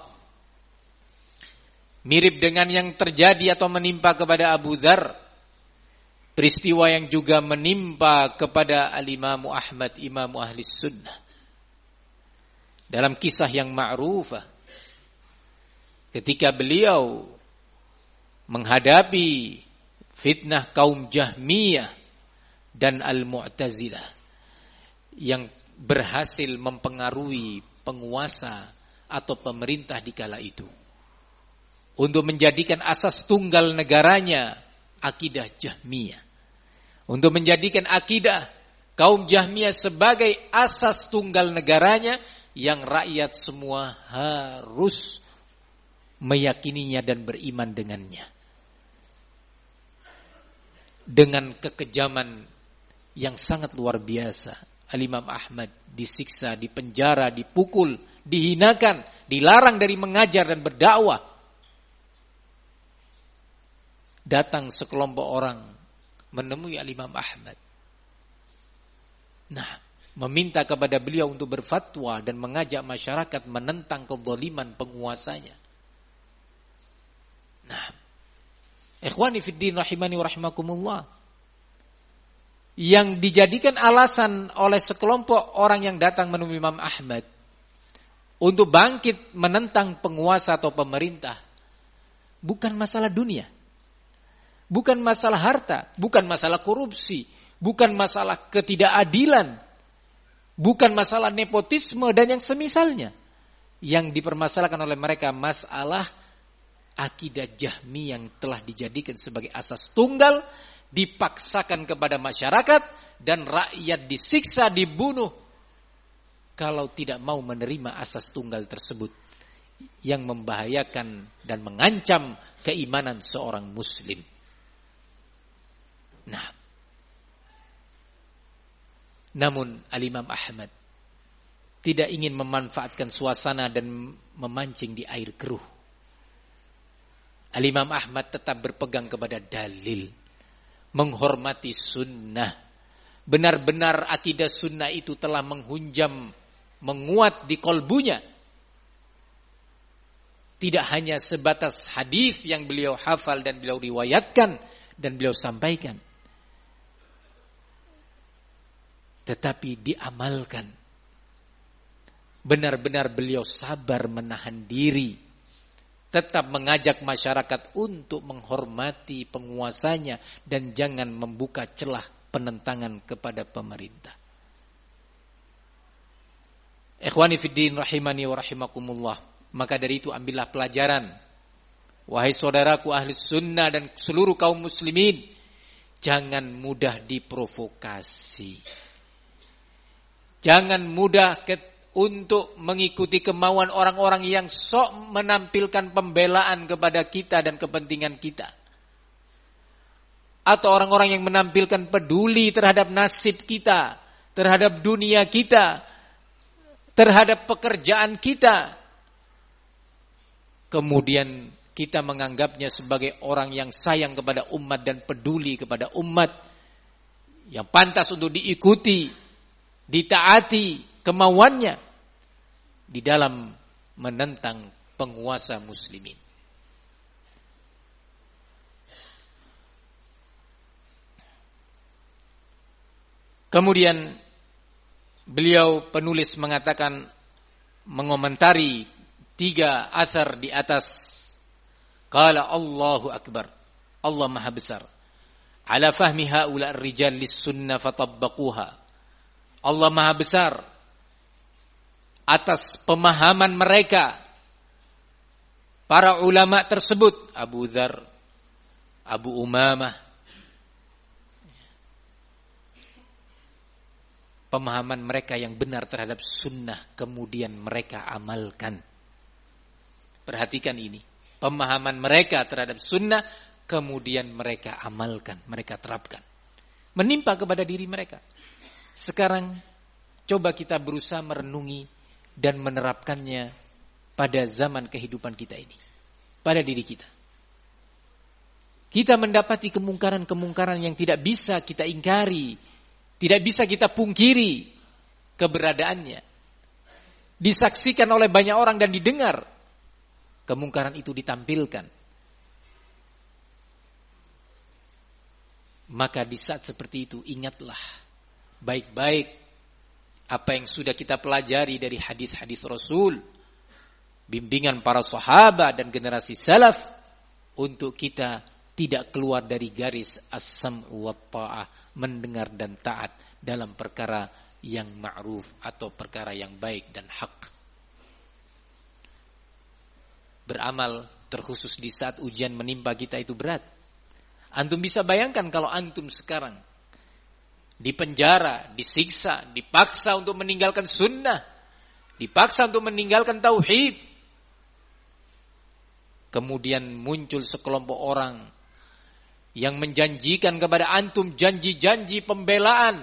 Mirip dengan yang terjadi atau menimpa kepada Abu Dzar, peristiwa yang juga menimpa kepada Al-Imam Ahmad, Imam Ahli Sunnah. Dalam kisah yang ma'rufah, ketika beliau menghadapi fitnah kaum Jahmiyah dan Al-Mu'tazilah yang berhasil mempengaruhi penguasa atau pemerintah di kala itu, untuk menjadikan asas tunggal negaranya akidah Jahmiyah, untuk menjadikan akidah kaum Jahmiyah sebagai asas tunggal negaranya yang rakyat semua harus meyakininya dan beriman dengannya. Dengan kekejaman yang sangat luar biasa, Al-Imam Ahmad disiksa, dipenjara, dipukul, dihinakan, dilarang dari mengajar dan berdakwah. Datang sekelompok orang menemui Al-Imam Ahmad. Nah, meminta kepada beliau untuk berfatwa dan mengajak masyarakat menentang kezaliman penguasanya. Nah, ikhwani fiddin rahimani wa rahimakumullah, yang dijadikan alasan oleh sekelompok orang yang datang menemui Imam Ahmad untuk bangkit menentang penguasa atau pemerintah bukan masalah dunia, bukan masalah harta, bukan masalah korupsi, bukan masalah ketidakadilan, bukan masalah nepotisme dan yang semisalnya. Yang dipermasalahkan oleh mereka masalah akidah Jahmi yang telah dijadikan sebagai asas tunggal, dipaksakan kepada masyarakat, dan rakyat disiksa, dibunuh kalau tidak mau menerima asas tunggal tersebut yang membahayakan dan mengancam keimanan seorang muslim. Nah, namun Al-Imam Ahmad tidak ingin memanfaatkan suasana dan memancing di air keruh. Al-Imam Ahmad tetap berpegang kepada dalil, menghormati sunnah. Benar-benar akidah sunnah itu telah menghunjam, menguat di kolbunya. Tidak hanya sebatas hadis yang beliau hafal dan beliau riwayatkan dan beliau sampaikan, tetapi diamalkan. Benar-benar beliau sabar menahan diri, tetap mengajak masyarakat untuk menghormati penguasanya dan jangan membuka celah penentangan kepada pemerintah. Ikhwani fiddin rahimani wa rahimakumullah. Maka dari itu ambillah pelajaran, wahai saudaraku ahli sunnah dan seluruh kaum muslimin, jangan mudah diprovokasi. Jangan mudah untuk mengikuti kemauan orang-orang yang sok menampilkan pembelaan kepada kita dan kepentingan kita. Atau orang-orang yang menampilkan peduli terhadap nasib kita, terhadap dunia kita, terhadap pekerjaan kita. Kemudian kita menganggapnya sebagai orang yang sayang kepada umat dan peduli kepada umat, yang pantas untuk diikuti, ditaati kemauannya di dalam menentang penguasa muslimin. Kemudian beliau penulis mengatakan, mengomentari 3 athar di atas, qala Allahu akbar, Allah maha besar, ala fahmi haula ar-rijal lis-sunnah fatabbaquha. Allah maha besar atas pemahaman mereka, para ulama tersebut, Abu Dzar, Abu Umamah, pemahaman mereka yang benar terhadap sunnah kemudian mereka amalkan. Perhatikan ini, pemahaman mereka terhadap sunnah kemudian mereka amalkan, mereka terapkan, menimpa kepada diri mereka. Sekarang coba kita berusaha merenungi dan menerapkannya pada zaman kehidupan kita ini, pada diri kita. Kita mendapati kemungkaran-kemungkaran yang tidak bisa kita ingkari, tidak bisa kita pungkiri keberadaannya. Disaksikan oleh banyak orang dan didengar. Kemungkaran itu ditampilkan. Maka di saat seperti itu ingatlah baik-baik apa yang sudah kita pelajari dari hadis-hadis Rasul, bimbingan para sahabat dan generasi salaf, untuk kita tidak keluar dari garis as-sam'u wa ta'ah, mendengar dan taat dalam perkara yang ma'ruf atau perkara yang baik dan hak. Beramal terkhusus di saat ujian menimpa kita itu berat. Antum bisa bayangkan kalau antum sekarang dipenjara, disiksa, dipaksa untuk meninggalkan sunnah, dipaksa untuk meninggalkan tauhid. Kemudian muncul sekelompok orang yang menjanjikan kepada antum janji-janji pembelaan,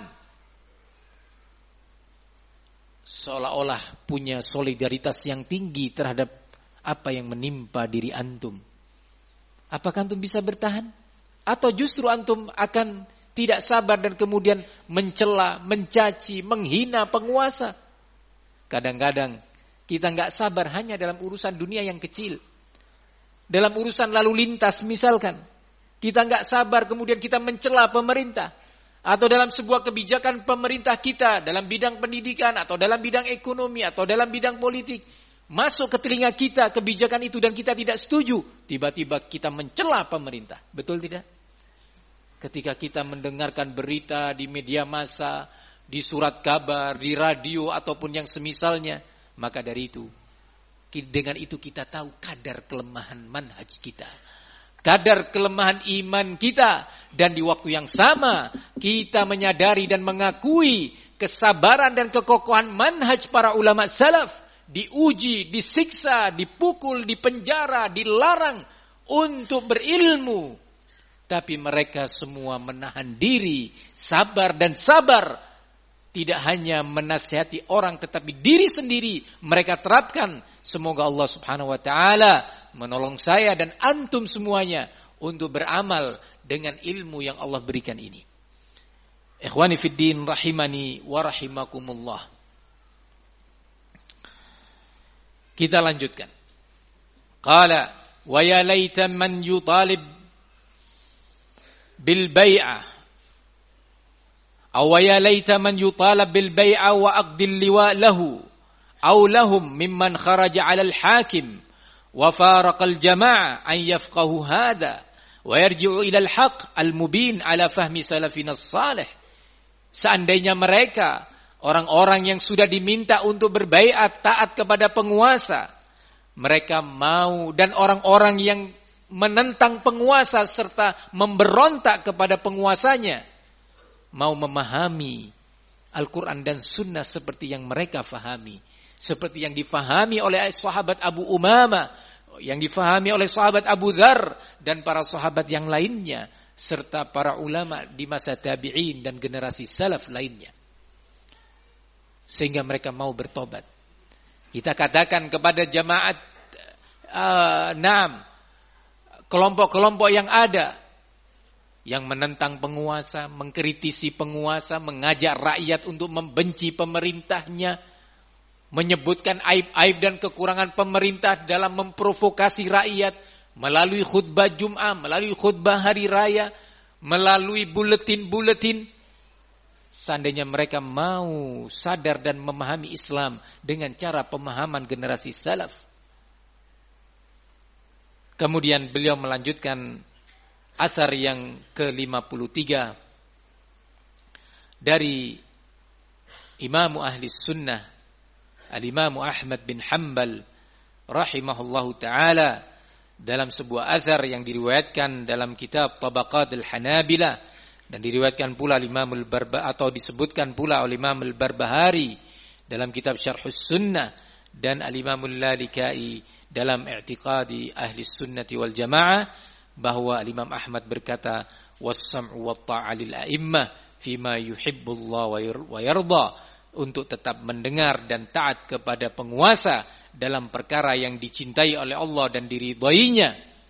seolah-olah punya solidaritas yang tinggi terhadap apa yang menimpa diri antum. Apakah antum bisa bertahan? Atau justru antum akan tidak sabar dan kemudian mencela, mencaci, menghina penguasa? Kadang-kadang kita nggak sabar hanya dalam urusan dunia yang kecil. Dalam urusan lalu lintas misalkan, kita nggak sabar kemudian kita mencela pemerintah. Atau dalam sebuah kebijakan pemerintah kita, dalam bidang pendidikan, atau dalam bidang ekonomi, atau dalam bidang politik. Masuk ke telinga kita kebijakan itu dan kita tidak setuju. Tiba-tiba kita mencela pemerintah. Betul tidak? Ketika kita mendengarkan berita di media massa, di surat kabar, di radio ataupun yang semisalnya, maka dari itu, dengan itu kita tahu kadar kelemahan manhaj kita, kadar kelemahan iman kita, dan di waktu yang sama kita menyadari dan mengakui kesabaran dan kekokohan manhaj para ulama salaf, diuji, disiksa, dipukul, dipenjara, dilarang untuk berilmu. Tapi mereka semua menahan diri, sabar dan sabar. Tidak hanya menasihati orang tetapi diri sendiri mereka terapkan. Semoga Allah Subhanahu wa taala menolong saya dan antum semuanya untuk beramal dengan ilmu yang Allah berikan ini. Ikhwani fid din rahimani wa rahimakumullah. Kita lanjutkan. Qala wa ya laita man yutalib bil bai'ah aw ya laita man yutalab bil bai'ah wa aqdil liwa lahu aw lahum mimman kharaja 'ala al hakim wa faraqa al jama'ah an yafqahu hadha wa yarji'u ila al haqq al mubin 'ala fahmi salafina salih. Seandainya mereka orang-orang yang sudah diminta untuk berbaiat taat kepada penguasa, mereka mau, dan orang-orang yang menentang penguasa serta memberontak kepada penguasanya, mau memahami Al-Quran dan Sunnah seperti yang mereka fahami, seperti yang difahami oleh sahabat Abu Umamah, yang difahami oleh sahabat Abu Dzar dan para sahabat yang lainnya, serta para ulama di masa tabi'in dan generasi salaf lainnya, sehingga mereka mau bertobat. Kita katakan kepada jamaat kelompok-kelompok yang ada yang menentang penguasa, mengkritisi penguasa, mengajak rakyat untuk membenci pemerintahnya, menyebutkan aib-aib dan kekurangan pemerintah dalam memprovokasi rakyat melalui khutbah Jum'ah, melalui khutbah hari raya, melalui buletin-buletin. Seandainya mereka mau sadar dan memahami Islam dengan cara pemahaman generasi salaf. Kemudian beliau melanjutkan athar yang ke-53 dari Imam Ahli Sunnah Al-Imam Ahmad bin Hanbal rahimahullahu ta'ala, dalam sebuah athar yang diriwayatkan dalam kitab Tabaqat Al-Hanabilah dan diriwayatkan pula Imam atau disebutkan pula oleh Imam Al-Barbahari dalam kitab Syarhus Sunnah dan Al-Imam Al-Lalikai dalam i'tiqadi ahli sunnati wal jamaah, bahwa Imam Ahmad berkata was-sam'u wat-ta'a lil a'immah fima yuhibbullah wa yarda, untuk tetap mendengar dan taat kepada penguasa dalam perkara yang dicintai oleh Allah dan diridhoinya,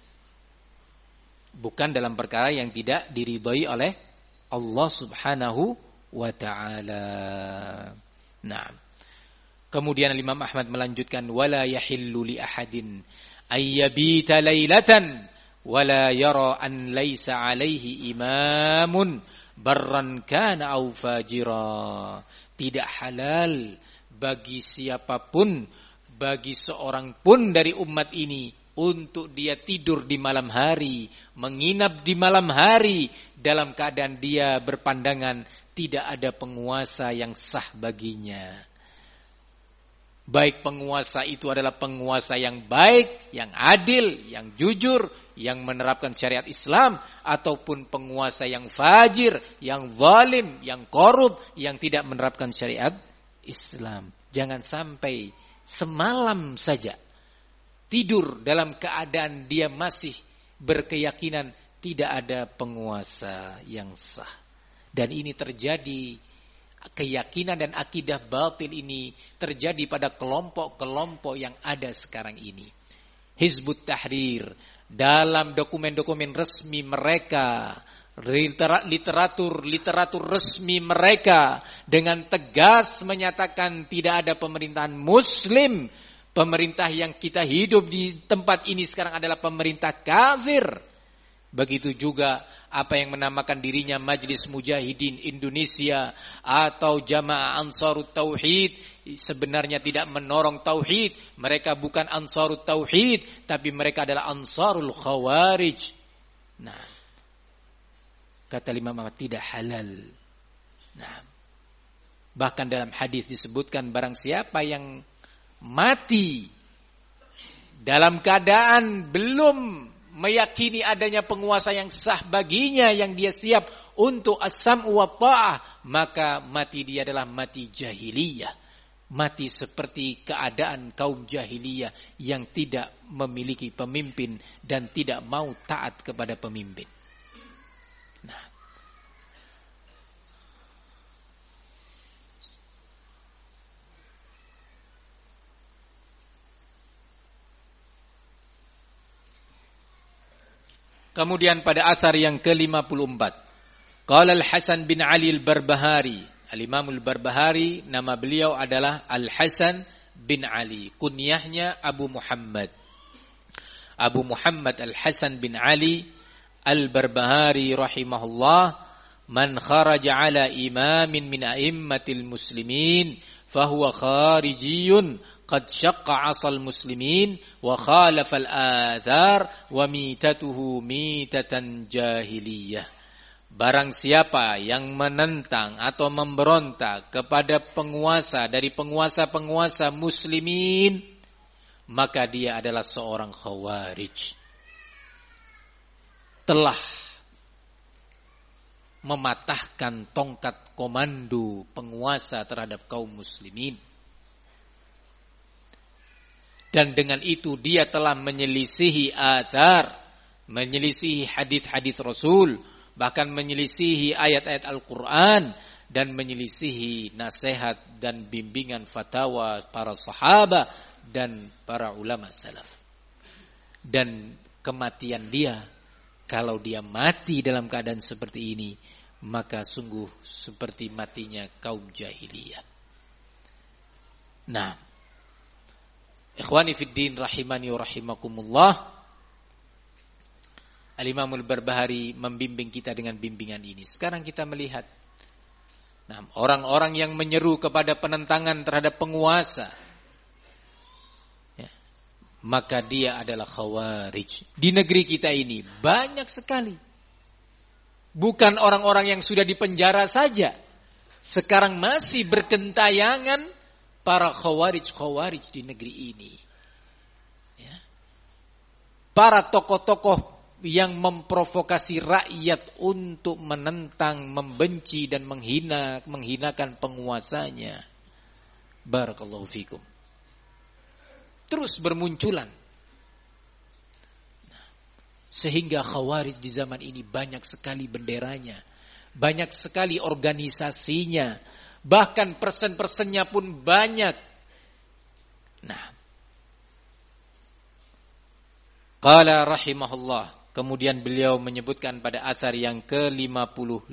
bukan dalam perkara yang tidak diridhoi oleh Allah Subhanahu wa ta'ala. Nah, kemudian Imam Ahmad melanjutkan wala yahillu li ahadin ayyabita lailatan wala yara an laisa alaihi imamun barran kana aw fajira. Tidak halal bagi siapapun, bagi seorang pun dari umat ini untuk dia tidur di malam hari, menginap di malam hari dalam keadaan dia berpandangan tidak ada penguasa yang sah baginya. Baik penguasa itu adalah penguasa yang baik, yang adil, yang jujur, yang menerapkan syariat Islam, ataupun penguasa yang fajir, yang zalim, yang korup, yang tidak menerapkan syariat Islam. Jangan sampai semalam saja tidur dalam keadaan dia masih berkeyakinan tidak ada penguasa yang sah. Dan ini terjadi, keyakinan dan akidah batil ini terjadi pada kelompok-kelompok yang ada sekarang ini. Hizbut Tahrir dalam dokumen-dokumen resmi mereka, literatur resmi mereka dengan tegas menyatakan tidak ada pemerintahan muslim. Pemerintah yang kita hidup di tempat ini sekarang adalah pemerintah kafir. Begitu juga apa yang menamakan dirinya Majelis Mujahidin Indonesia atau Jamaah Ansarut Tauhid, sebenarnya tidak menorong tauhid. Mereka bukan Ansarut Tauhid, tapi mereka adalah Ansarul Khawarij. Nah, Kata Imam Ahmad, tidak halal. Nah, bahkan dalam hadis disebutkan barang siapa yang mati dalam keadaan belum meyakini adanya penguasa yang sah baginya, yang dia siap untuk as-sam'u wa ta'ah, maka mati dia adalah mati jahiliyah. Mati seperti keadaan kaum jahiliyah yang tidak memiliki pemimpin dan tidak mau taat kepada pemimpin. Nah, kemudian pada athar yang ke-54, qala Al-Hasan bin Ali Al-Barbahari. Al-Imam Al-Barbahari, nama beliau adalah Al-Hasan bin Ali, kunyahnya Abu Muhammad. Abu Muhammad Al-Hasan bin Ali Al-Barbahari rahimahullah, man kharaja ala imamin min a'immatil muslimin fahuwa kharijiyun qad syaqqa 'asal muslimin wa khalafa al-athar wa mitatuhu mitatan jahiliyah. Barang siapa yang menentang atau memberontak kepada penguasa dari penguasa-penguasa muslimin, maka dia adalah seorang khawarij. Telah mematahkan tongkat komando penguasa terhadap kaum muslimin. Dan dengan itu dia telah menyelisihi athar, menyelisihi hadis-hadis Rasul, bahkan menyelisihi ayat-ayat Al-Quran, dan menyelisihi nasihat dan bimbingan fatwa para sahabat dan para ulama salaf. Dan kematian dia, kalau dia mati dalam keadaan seperti ini, maka sungguh seperti matinya kaum jahiliyah. Nah, ikhwani fiddin rahimani wa rahimakumullah, Al-Imam Al-Barbahari membimbing kita dengan bimbingan ini. Sekarang kita melihat, nah, orang-orang yang menyeru kepada penentangan terhadap penguasa, ya, maka dia adalah khawarij. Di negeri kita ini banyak sekali. Bukan orang-orang yang sudah dipenjara saja. Sekarang masih bergentayangan para khawarij-khawarij di negeri ini. Ya. Para tokoh-tokoh yang memprovokasi rakyat untuk menentang, membenci dan menghinakan penguasanya. Barakallahu fikum. Terus bermunculan. Sehingga khawarij di zaman ini banyak sekali benderanya, banyak sekali organisasinya, bahkan persen-persennya pun banyak. Nah, qala rahimahullah, kemudian beliau menyebutkan pada athar yang ke-55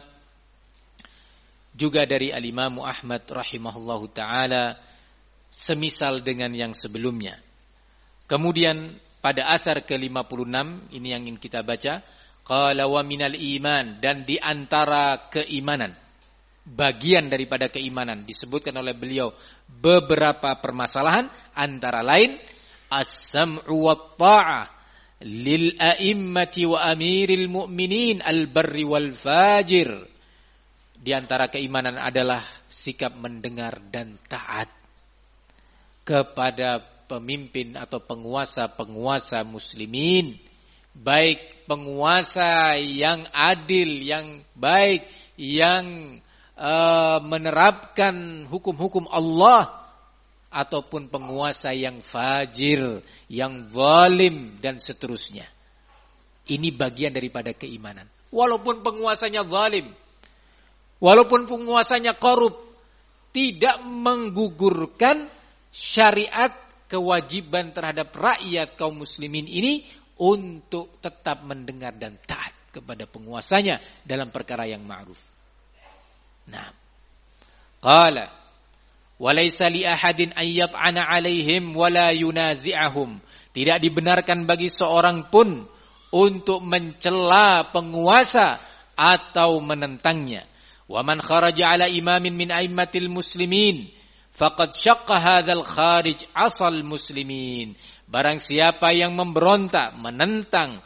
juga dari Al-Imam Ahmad rahimahullahu taala, semisal dengan yang sebelumnya. Kemudian pada athar ke-56 ini yang ingin kita baca, qala wa minal iman, dan di antara keimanan, bagian daripada keimanan, disebutkan oleh beliau beberapa permasalahan, antara lain as-sam'u wa ta'ah lil a'immati wa amiril mu'minin al-barri wal fajir. Di antara keimanan adalah sikap mendengar dan taat kepada pemimpin atau penguasa-penguasa muslimin, baik penguasa yang adil, yang baik, yang menerapkan hukum-hukum Allah, ataupun penguasa yang fajir, yang zalim dan seterusnya. Ini bagian daripada keimanan. Walaupun penguasanya zalim, walaupun penguasanya korup, tidak menggugurkan syariat kewajiban terhadap rakyat kaum muslimin ini untuk tetap mendengar dan taat kepada penguasanya dalam perkara yang ma'ruf. Nah, qala walaysa li ahadin an yat'ana 'alaihim wala yunazi'ahum. Tidak dibenarkan bagi seorang pun untuk mencela penguasa atau menentangnya. Wa man kharaja 'ala imamin min a'immatil muslimin faqad syaqqa hadzal kharij asal muslimin. Barang siapa yang memberontak, menentang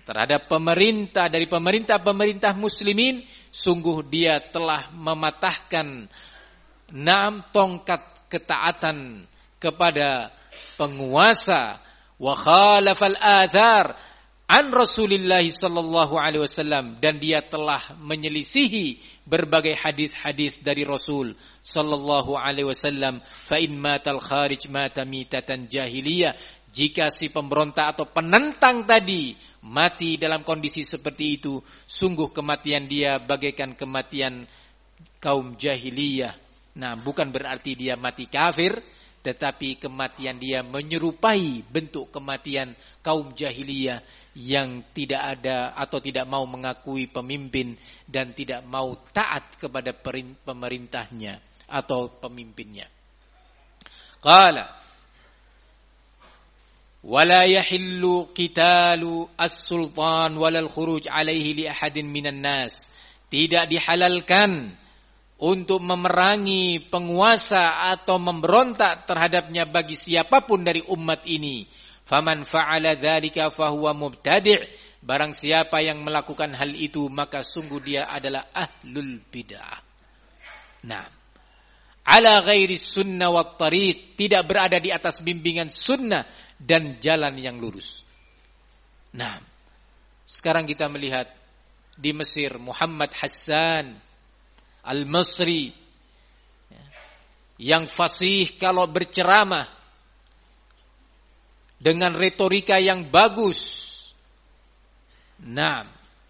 terhadap pemerintah dari pemerintah muslimin, sungguh dia telah mematahkan tongkat ketaatan kepada penguasa, wa khalafal athar an Rasulillah sallallahu alaihi wasallam, dan dia telah menyelisihi berbagai hadis-hadis dari Rasul sallallahu alaihi wasallam. Fa in matal kharij mata mitatan jahiliyah, jika si pemberontak atau penentang tadi mati dalam kondisi seperti itu, sungguh kematian dia bagaikan kematian kaum jahiliyah. Nah, bukan berarti dia mati kafir, tetapi kematian dia menyerupai bentuk kematian kaum jahiliyah yang tidak ada atau tidak mau mengakui pemimpin dan tidak mau taat kepada pemerintahnya atau pemimpinnya. Qala wala yahillu qitalu as-sultan walal khuruj alaihi li ahadin minan nas. Tidak dihalalkan untuk memerangi penguasa atau memberontak terhadapnya bagi siapapun dari umat ini. Faman fa'ala dzalika fahuwa mubtadi'. Barang siapa yang melakukan hal itu, maka sungguh dia adalah ahlul bid'ah. Nah, ala ghairi sunnah wat tariq, tidak berada di atas bimbingan sunnah dan jalan yang lurus. Nah, sekarang kita melihat di Mesir Muhammad Hassan Al-Masri yang fasih kalau berceramah dengan retorika yang bagus. Nah,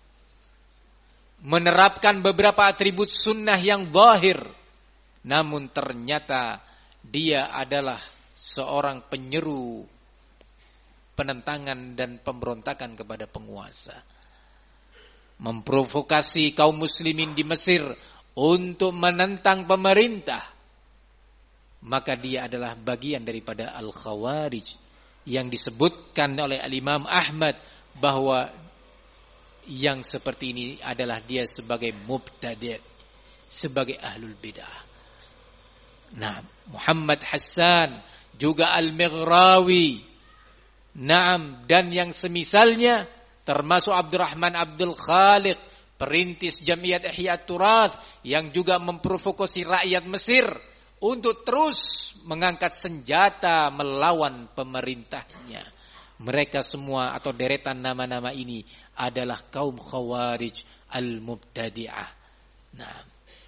menerapkan beberapa atribut sunnah yang zahir, namun ternyata dia adalah seorang penyeru penentangan dan pemberontakan kepada penguasa, memprovokasi kaum muslimin di Mesir untuk menentang pemerintah. Maka dia adalah bagian daripada Al-Khawarij yang disebutkan oleh Al-Imam Ahmad bahwa yang seperti ini adalah dia sebagai mubtadi', sebagai ahlul bid'ah. Nah, Muhammad Hassan, juga Al-Mighrawi, dan yang semisalnya, termasuk Abdurrahman Abdul Khaliq, perintis Jamiyat Ihya Turath, yang juga memprovokasi rakyat Mesir untuk terus mengangkat senjata melawan pemerintahnya. Mereka semua atau deretan nama-nama ini adalah kaum Khawarij al-Mubtadi'ah. Nah,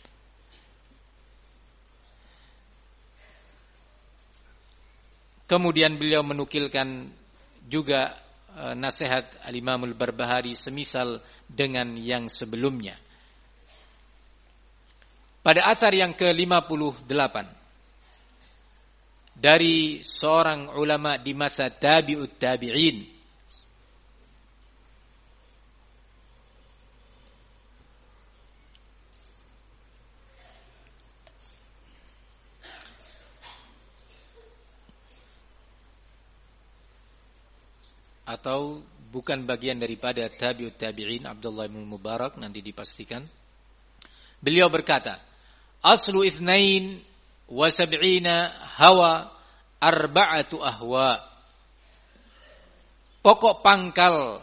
kemudian beliau menukilkan juga nasihat Al-Imam Al-Barbahari semisal dengan yang sebelumnya. Pada athar yang ke-58 dari seorang ulama di masa tabi'ut tabi'in, atau bukan bagian daripada tabi'ut tabi'in, Abdullah bin Mubarak, nanti dipastikan. Beliau berkata, aslu ithnain wa sab'ina hawa arba'atu ahwa. Pokok pangkal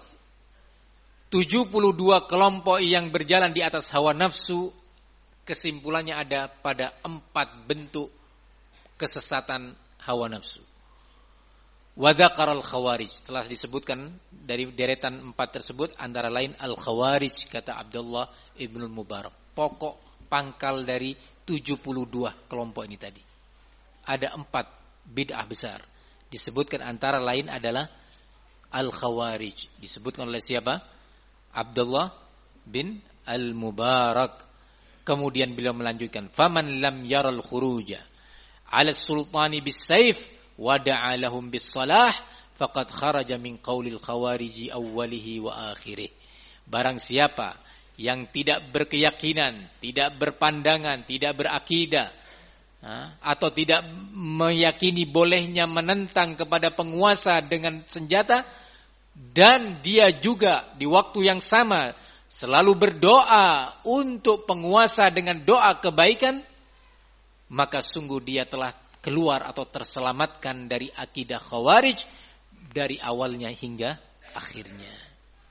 72 kelompok yang berjalan di atas hawa nafsu, kesimpulannya ada pada 4 bentuk kesesatan hawa nafsu. Wa dzakara al-khawarij, telah disebutkan dari deretan 4 tersebut antara lain al-khawarij, kata Abdullah ibn Mubarak. Pokok pangkal dari 72 kelompok ini tadi. Ada 4 bid'ah besar. Disebutkan antara lain adalah al-khawarij. Disebutkan oleh siapa? Abdullah bin al-Mubarak. Kemudian beliau melanjutkan, faman lam yaral khuruja 'ala sultani bis-sayf wada'a lahum bis-salah faqad kharaja min qaulil khawariji awwalihi wa akhirih. Barang siapa yang tidak berkeyakinan, tidak berpandangan, tidak berakidah, atau tidak meyakini bolehnya menentang kepada penguasa dengan senjata, dan dia juga di waktu yang sama selalu berdoa untuk penguasa dengan doa kebaikan, maka sungguh dia telah keluar atau terselamatkan dari akidah khawarij dari awalnya hingga akhirnya.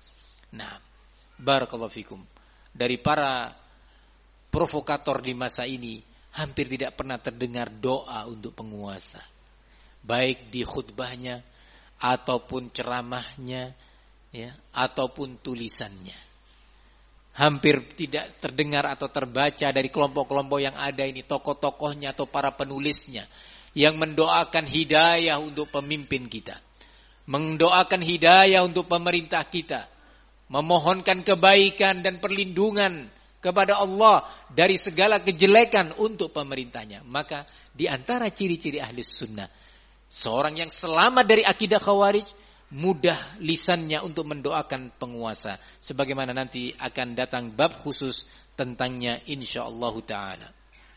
Nah, barakallahu fikum. Dari para provokator di masa ini hampir tidak pernah terdengar doa untuk penguasa. Baik di khutbahnya ataupun ceramahnya, ya, ataupun tulisannya. Hampir tidak terdengar atau terbaca dari kelompok-kelompok yang ada ini, tokoh-tokohnya atau para penulisnya yang mendoakan hidayah untuk pemimpin kita, mendoakan hidayah untuk pemerintah kita, memohonkan kebaikan dan perlindungan kepada Allah dari segala kejelekan untuk pemerintahnya. Maka di antara ciri-ciri ahli sunnah, seorang yang selamat dari akidah khawarij, mudah lisannya untuk mendoakan penguasa. Sebagaimana nanti akan datang bab khusus tentangnya insyaallah ta'ala.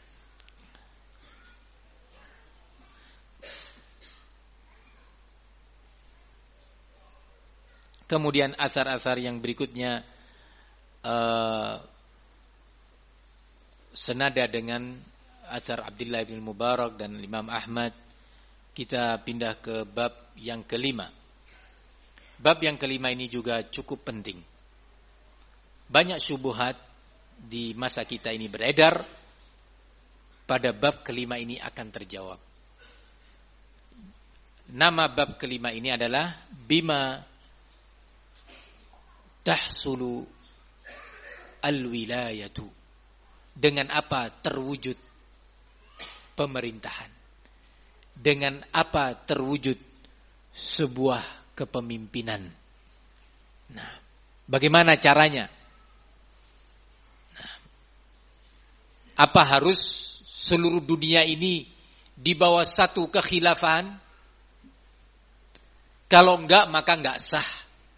Kemudian athar-athar yang berikutnya senada dengan athar Abdullah bin Mubarak dan Imam Ahmad. Kita pindah ke bab yang kelima. Bab yang kelima ini juga cukup penting. Banyak syubhat di masa kita ini beredar. Pada bab kelima ini akan terjawab. Nama bab kelima ini adalah Bima tahsulu al-wilayatu. Dengan apa terwujud pemerintahan? Dengan apa terwujud sebuah kepemimpinan? Nah, bagaimana caranya? Nah, apa harus seluruh dunia ini di bawah satu kekhilafahan? Kalau enggak, maka enggak sah.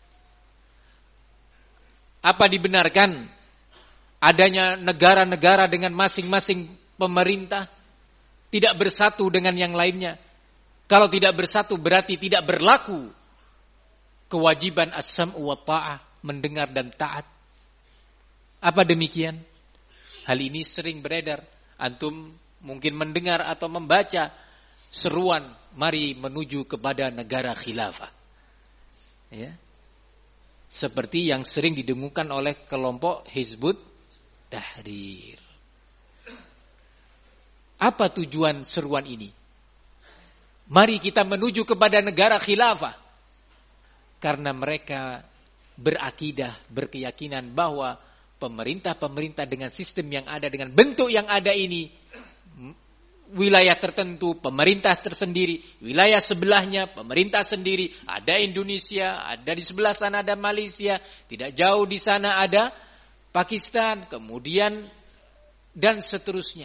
Apa dibenarkan adanya negara-negara dengan masing-masing pemerintah tidak bersatu dengan yang lainnya? Kalau tidak bersatu berarti tidak berlaku kewajiban as-sam'u wa ta'ah, mendengar dan taat. Apa demikian? Hal ini sering beredar. Antum mungkin mendengar atau membaca seruan, mari menuju kepada negara khilafah. Ya. Seperti yang sering didengungkan oleh kelompok Hizbut Tahrir. Apa tujuan seruan ini? Mari kita menuju kepada negara khilafah. Karena mereka berakidah, berkeyakinan bahwa pemerintah-pemerintah dengan sistem yang ada, dengan bentuk yang ada ini, wilayah tertentu, pemerintah tersendiri, wilayah sebelahnya, pemerintah sendiri, ada Indonesia, ada di sebelah sana ada Malaysia, tidak jauh di sana ada Pakistan, kemudian dan seterusnya.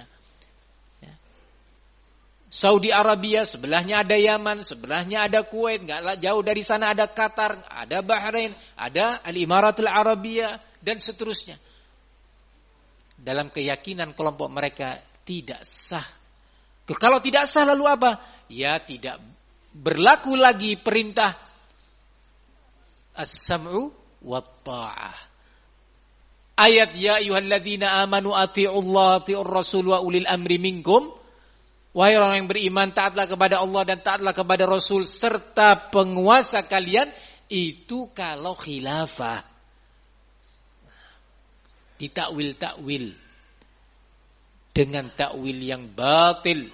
Saudi Arabia, sebelahnya ada Yaman, sebelahnya ada Kuwait, enggak jauh dari sana ada Qatar, ada Bahrain, ada Al-Imaratul Arabia dan seterusnya. Dalam keyakinan kelompok mereka tidak sah. Kalau tidak sah lalu apa? Ya tidak berlaku lagi perintah as-sam'u wat ta'ah. Ayat ya ayyuhalladzina amanu athi'ullaha athi'ur rasul wa ulil amri minkum. Wahai orang yang beriman, taatlah kepada Allah dan taatlah kepada Rasul serta penguasa kalian. Itu kalau khilafah. Ditakwil-takwil dengan takwil yang batil.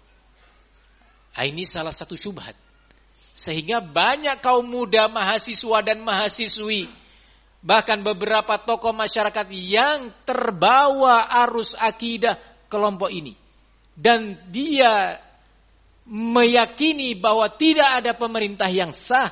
Ini salah satu syubhat. Sehingga banyak kaum muda, mahasiswa dan mahasiswi, bahkan beberapa tokoh masyarakat yang terbawa arus akidah kelompok ini. Dan dia meyakini bahwa tidak ada pemerintah yang sah.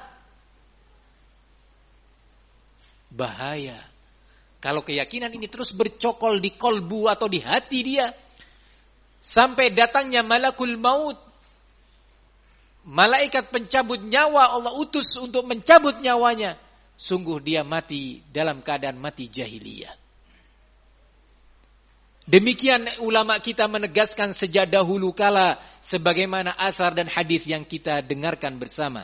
Bahaya. Kalau keyakinan ini terus bercokol di kolbu atau di hati dia, sampai datangnya malakul maut, malaikat pencabut nyawa Allah utus untuk mencabut nyawanya, sungguh dia mati dalam keadaan mati jahiliyah. Demikian ulama kita menegaskan sejak dahulu kala, sebagaimana athar dan hadis yang kita dengarkan bersama.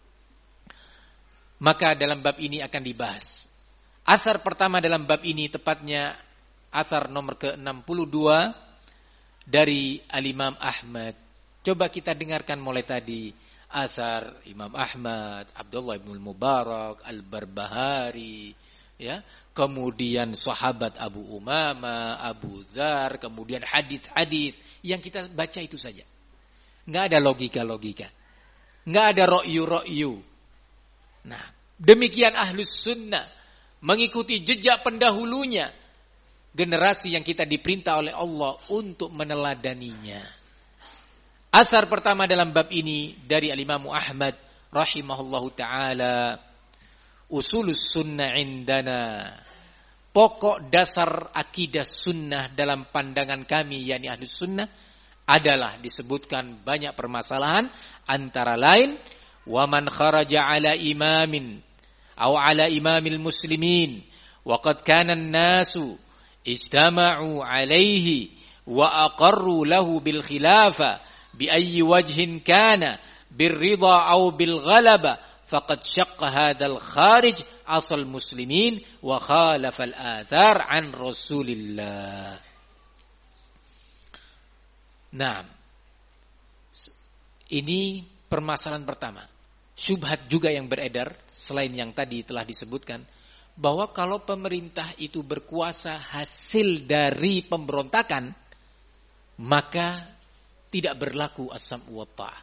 Maka dalam bab ini akan dibahas. Athar pertama dalam bab ini tepatnya athar nomor ke-62 dari Al-Imam Ahmad. Coba kita dengarkan mulai tadi. Athar Imam Ahmad, Abdullah bin Mubarak, Al-Barbahari, ya, kemudian sahabat Abu Umamah, Abu Dzar, kemudian hadis-hadis yang kita baca itu saja. Enggak ada logika-logika. Enggak ada ro'yu-ro'yu. Nah, demikian ahlus sunnah mengikuti jejak pendahulunya, generasi yang kita diperintah oleh Allah untuk meneladaninya. Athar pertama dalam bab ini dari Al-Imam Ahmad rahimahullahu ta'ala, usulus sunnah indana, pokok dasar akidah sunnah dalam pandangan kami, yakni ahlus sunnah, adalah disebutkan banyak permasalahan, antara lain wa man kharaja ala imamin aw ala imamil muslimin wa qad kana an-nasu istama'u alaihi wa aqarru lahu bil khilafa bi ayyi wajhin kana birridha aw bil ghalaba faqad syaqqa hadzal kharij asal muslimin wa khalafa al athar an Rasulillah. Nah, ini permasalahan pertama. Syubhat juga yang beredar selain yang tadi telah disebutkan, bahwa kalau pemerintah itu berkuasa hasil dari pemberontakan, maka tidak berlaku as-sam'u wa ta'ah.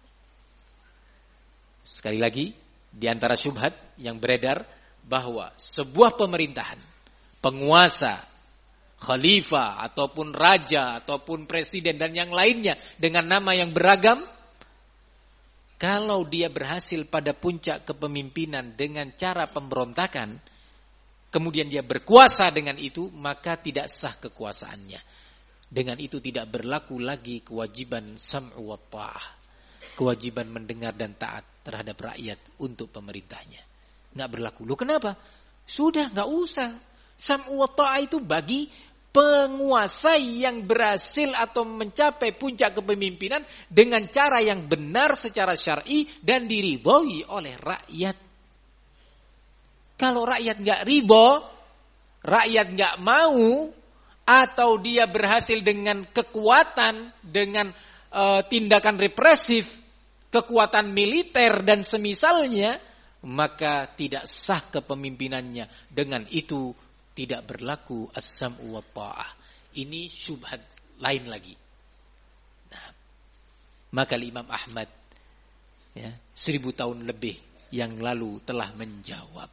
Sekali lagi, di antara syubhat yang beredar bahwa sebuah pemerintahan, penguasa, khalifah ataupun raja ataupun presiden dan yang lainnya dengan nama yang beragam, kalau dia berhasil pada puncak kepemimpinan dengan cara pemberontakan, kemudian dia berkuasa dengan itu, maka tidak sah kekuasaannya. Dengan itu tidak berlaku lagi kewajiban sam'u wa ta'ah, kewajiban mendengar dan taat terhadap rakyat untuk pemerintahnya. Nggak berlaku. Loh kenapa? Sudah nggak usah. Sam'u wa ta'ah itu bagi penguasa yang berhasil atau mencapai puncak kepemimpinan dengan cara yang benar secara syar'i dan diridhoi oleh rakyat. Kalau rakyat nggak ridho, rakyat nggak mau, atau dia berhasil dengan kekuatan, dengan tindakan represif, kekuatan militer dan semisalnya, maka tidak sah kepemimpinannya. Dengan itu tidak berlaku as-sam'u wa ta'ah. Ini syubhat lain lagi. Nah, maka Imam Ahmad 1000 tahun lebih yang lalu telah menjawab.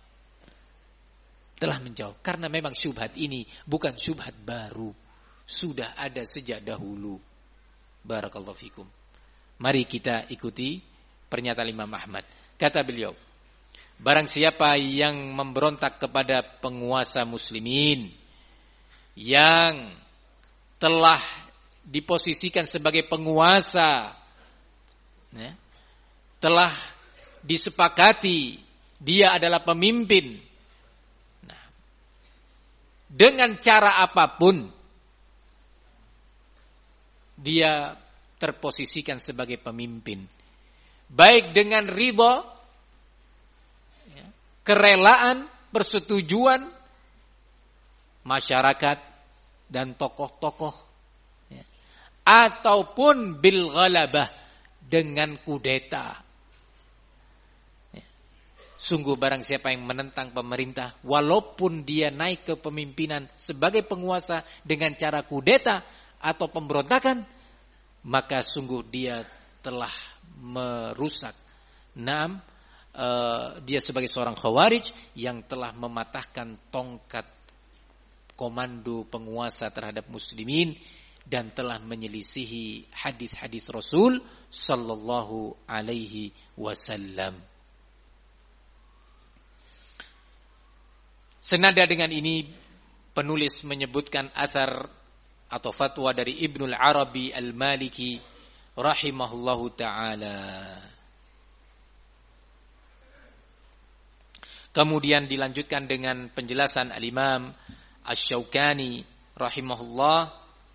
Karena memang syubhat ini bukan syubhat baru, sudah ada sejak dahulu. Barakallahu fikum. Mari kita ikuti pernyataan Imam Ahmad. Kata beliau, barang siapa yang memberontak kepada penguasa muslimin yang telah diposisikan sebagai penguasa, telah disepakati dia adalah pemimpin, dengan cara apapun dia terposisikan sebagai pemimpin, baik dengan ridha, kerelaan, persetujuan masyarakat dan tokoh-tokoh, ataupun bil ghalabah, dengan kudeta. Sungguh barang siapa yang menentang pemerintah, walaupun dia naik ke pemimpinan sebagai penguasa dengan cara kudeta atau pemberontakan, maka sungguh dia telah merusak. Dia sebagai seorang khawarij yang telah mematahkan tongkat komando penguasa terhadap muslimin dan telah menyelisihi hadis-hadis Rasul sallallahu alaihi wasallam. Senada dengan ini, penulis menyebutkan athar atau fatwa dari Ibnul Arabi Al-Maliki rahimahullahu ta'ala. Kemudian dilanjutkan dengan penjelasan Al-Imam Asy-Syaukani rahimahullah.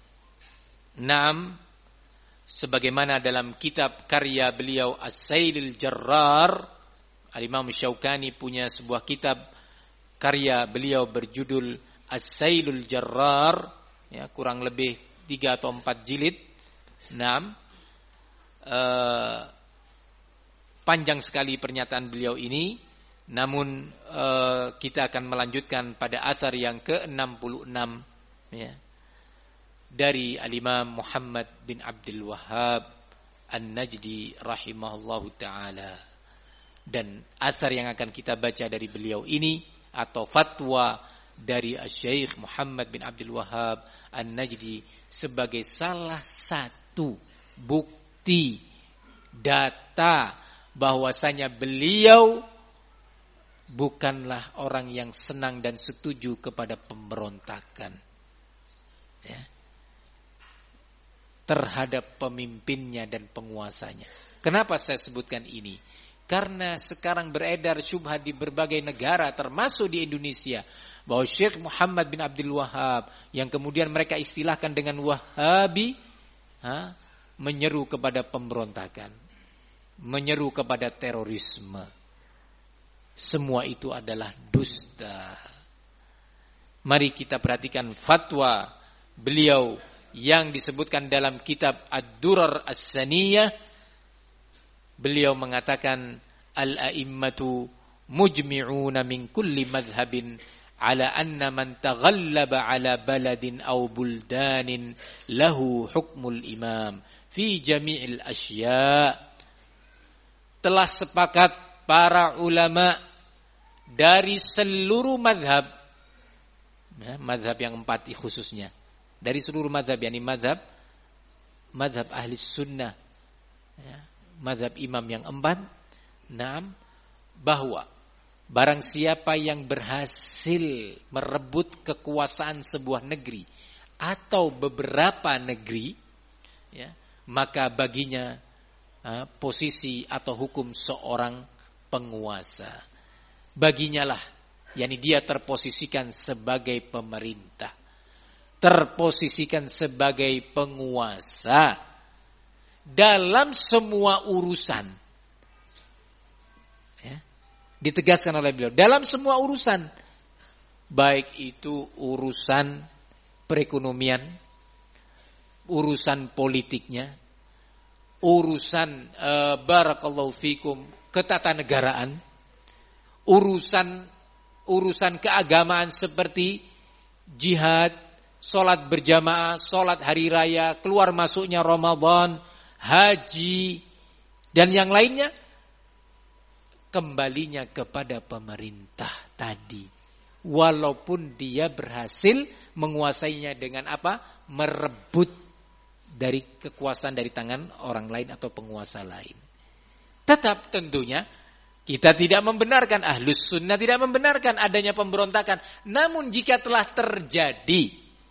Sebagaimana dalam kitab karya beliau As-Sailul Jarrar, Al-Imam Asy-Syaukani punya sebuah kitab karya beliau berjudul As-Sailul Jarrar, kurang lebih 3 atau 4 jilid. Panjang sekali pernyataan beliau ini, Namun kita akan melanjutkan pada athar yang ke-66 ya, dari Al-Imam Muhammad bin Abdul Wahhab An-Najdi rahimahullahu ta'ala. Dan athar yang akan kita baca dari beliau ini atau fatwa dari Syekh Muhammad bin Abdul Wahhab An-Najdi sebagai salah satu bukti data bahwasanya beliau bukanlah orang yang senang dan setuju kepada pemberontakan ya, terhadap pemimpinnya dan penguasanya. Kenapa saya sebutkan ini? Karena sekarang beredar syubhat di berbagai negara termasuk di Indonesia bahwa Syekh Muhammad bin Abdul Wahhab yang kemudian mereka istilahkan dengan Wahabi menyeru kepada pemberontakan, menyeru kepada terorisme. Semua itu adalah dusta. Mari kita perhatikan fatwa beliau yang disebutkan dalam kitab Ad-Durar As-Saniyah. Beliau mengatakan al-a'immatu mujmi'una min kulli madhhabin ala anna man taghallaba ala baladin aw buldanin lahu hukmul imam fi jami'il asya'. Telah sepakat para ulama dari seluruh madhab, ya, madhab yang 4 khususnya, dari seluruh madhab, yakni madhab ahli sunnah, ya, madhab imam yang 4, bahwa barang siapa yang berhasil merebut kekuasaan sebuah negeri atau beberapa negeri, ya, maka baginya posisi atau hukum seorang penguasa. Baginya lah, yakni dia terposisikan sebagai pemerintah, terposisikan sebagai penguasa dalam semua urusan. Ya, ditegaskan oleh beliau, dalam semua urusan, baik itu urusan perekonomian, urusan politiknya, urusan barakallahu fikum ketatanegaraan, urusan keagamaan seperti jihad, sholat berjamaah, sholat hari raya, keluar masuknya Ramadan, haji, dan yang lainnya, kembalinya kepada pemerintah tadi. Walaupun dia berhasil menguasainya dengan apa? Merebut dari kekuasaan dari tangan orang lain atau penguasa lain. Tetap tentunya kita tidak membenarkan, Ahlus Sunnah tidak membenarkan adanya pemberontakan. Namun jika telah terjadi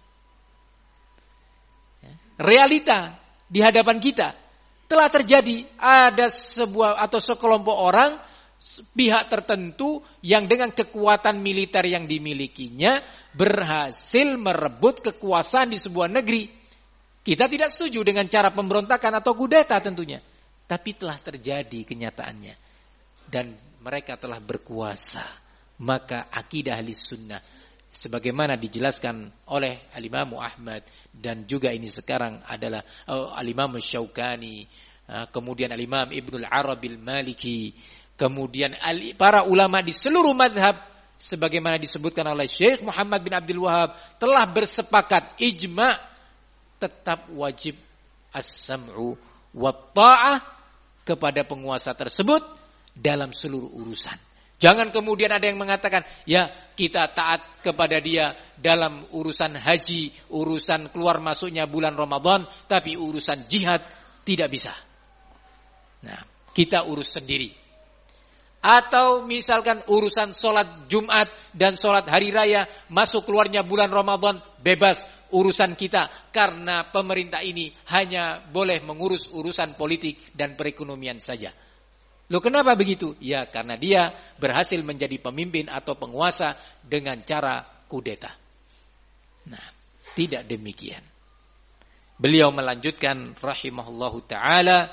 realita di hadapan kita, telah terjadi ada sebuah atau sekelompok orang, pihak tertentu yang dengan kekuatan militer yang dimilikinya berhasil merebut kekuasaan di sebuah negeri. Kita tidak setuju dengan cara pemberontakan atau kudeta tentunya. Tapi telah terjadi kenyataannya. Dan mereka telah berkuasa. Maka akidah ahli sunnah, sebagaimana dijelaskan oleh Al-Imam Ahmad, dan juga ini sekarang adalah Al-Imam Syaukani, kemudian Al-Imam Ibnul Arabil Maliki, kemudian para ulama di seluruh madhab, sebagaimana disebutkan oleh Syekh Muhammad bin Abdul Wahhab, telah bersepakat ijma' tetap wajib as-sam'u wa ta'ah kepada penguasa tersebut dalam seluruh urusan. Jangan kemudian ada yang mengatakan, ya kita taat kepada dia dalam urusan haji, urusan keluar masuknya bulan Ramadan, tapi urusan jihad tidak bisa. Nah, kita urus sendiri. Atau misalkan urusan sholat Jumat dan sholat hari raya, masuk keluarnya bulan Ramadan, bebas urusan kita. Karena pemerintah ini hanya boleh mengurus urusan politik dan perekonomian saja. Loh kenapa begitu? Ya karena dia berhasil menjadi pemimpin atau penguasa dengan cara kudeta. Nah, tidak demikian. Beliau melanjutkan rahimahullahu ta'ala,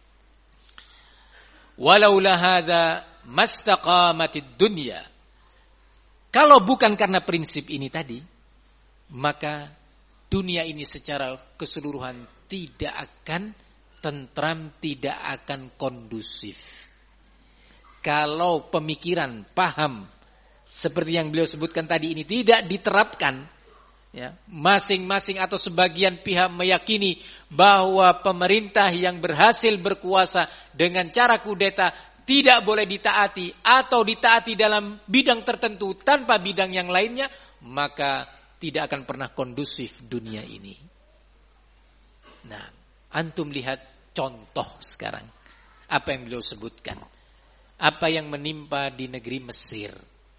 walaula hadza mastaqamatid dunya. Kalau bukan karena prinsip ini tadi, maka dunia ini secara keseluruhan tidak akan tentram, tidak akan kondusif. kalau pemikiran, paham seperti yang beliau sebutkan tadi ini tidak diterapkan, ya, masing-masing atau sebagian pihak meyakini bahwa pemerintah yang berhasil berkuasa dengan cara kudeta tidak boleh ditaati atau ditaati dalam bidang tertentu tanpa bidang yang lainnya, maka tidak akan pernah kondusif dunia ini. Nah, antum lihat contoh sekarang apa yang beliau sebutkan, apa yang menimpa di negeri Mesir.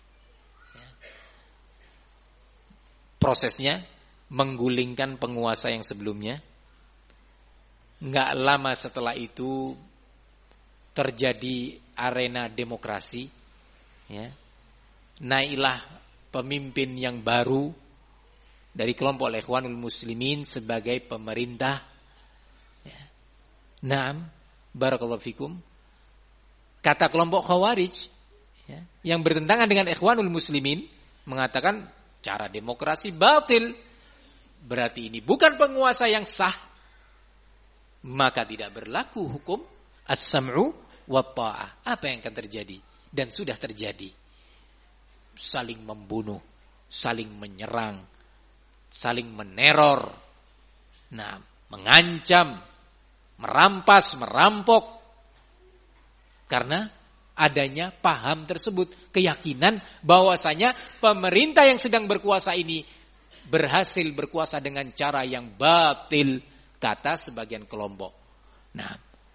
Prosesnya menggulingkan penguasa yang sebelumnya. Nggak lama setelah itu terjadi arena demokrasi. Ya. Naiklah pemimpin yang baru dari kelompok Ikhwanul Muslimin sebagai pemerintah. Ya. Naam, barakallahu fikum. Kata kelompok Khawarij, ya, yang bertentangan dengan Ikhwanul Muslimin mengatakan cara demokrasi batil. Berarti ini bukan penguasa yang sah. Maka tidak berlaku hukum as-sam'u wa ta'ah. Apa yang akan terjadi? Dan sudah terjadi. Saling membunuh, saling menyerang, saling meneror. Nah, mengancam, merampas, merampok. Karena adanya paham tersebut, keyakinan bahwasanya pemerintah yang sedang berkuasa ini berhasil berkuasa dengan cara yang batil, kata sebagian kelompok. Nah,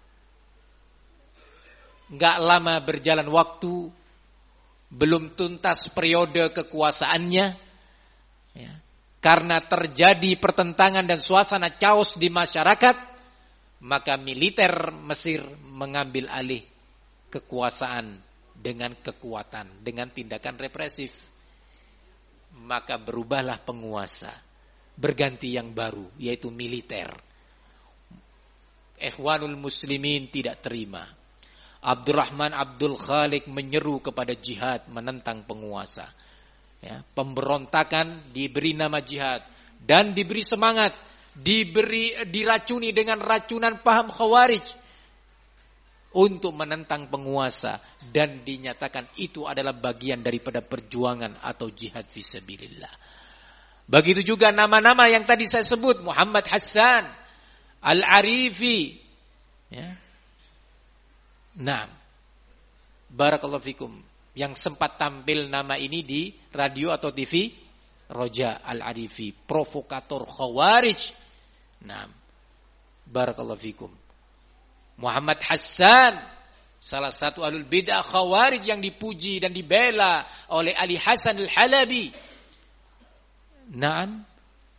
enggak lama berjalan waktu, belum tuntas periode kekuasaannya, ya, karena terjadi pertentangan dan suasana chaos di masyarakat, maka militer Mesir mengambil alih kekuasaan dengan kekuatan, dengan tindakan represif. Maka berubahlah penguasa, berganti yang baru, yaitu militer. Ikhwanul Muslimin tidak terima. Abdurrahman Abdul Khaliq menyeru kepada jihad, menentang penguasa. Ya, pemberontakan diberi nama jihad dan diberi semangat, diracuni dengan racunan paham Khawarij untuk menentang penguasa, dan dinyatakan itu adalah bagian daripada perjuangan atau jihad fisabilillah. Begitu juga nama-nama yang tadi saya sebut, Muhammad Hassan, Al-Arifi, ya. Nah, barakallahu fikum, yang sempat tampil nama ini di radio atau TV Roja, Al-Arifi, provokator Khawarij. Nah, barakallahu fikum. Muhammad Hassan, salah satu ahlul bid'ah Khawarij yang dipuji dan dibela oleh Ali Hasan Al-Halabi. Naam,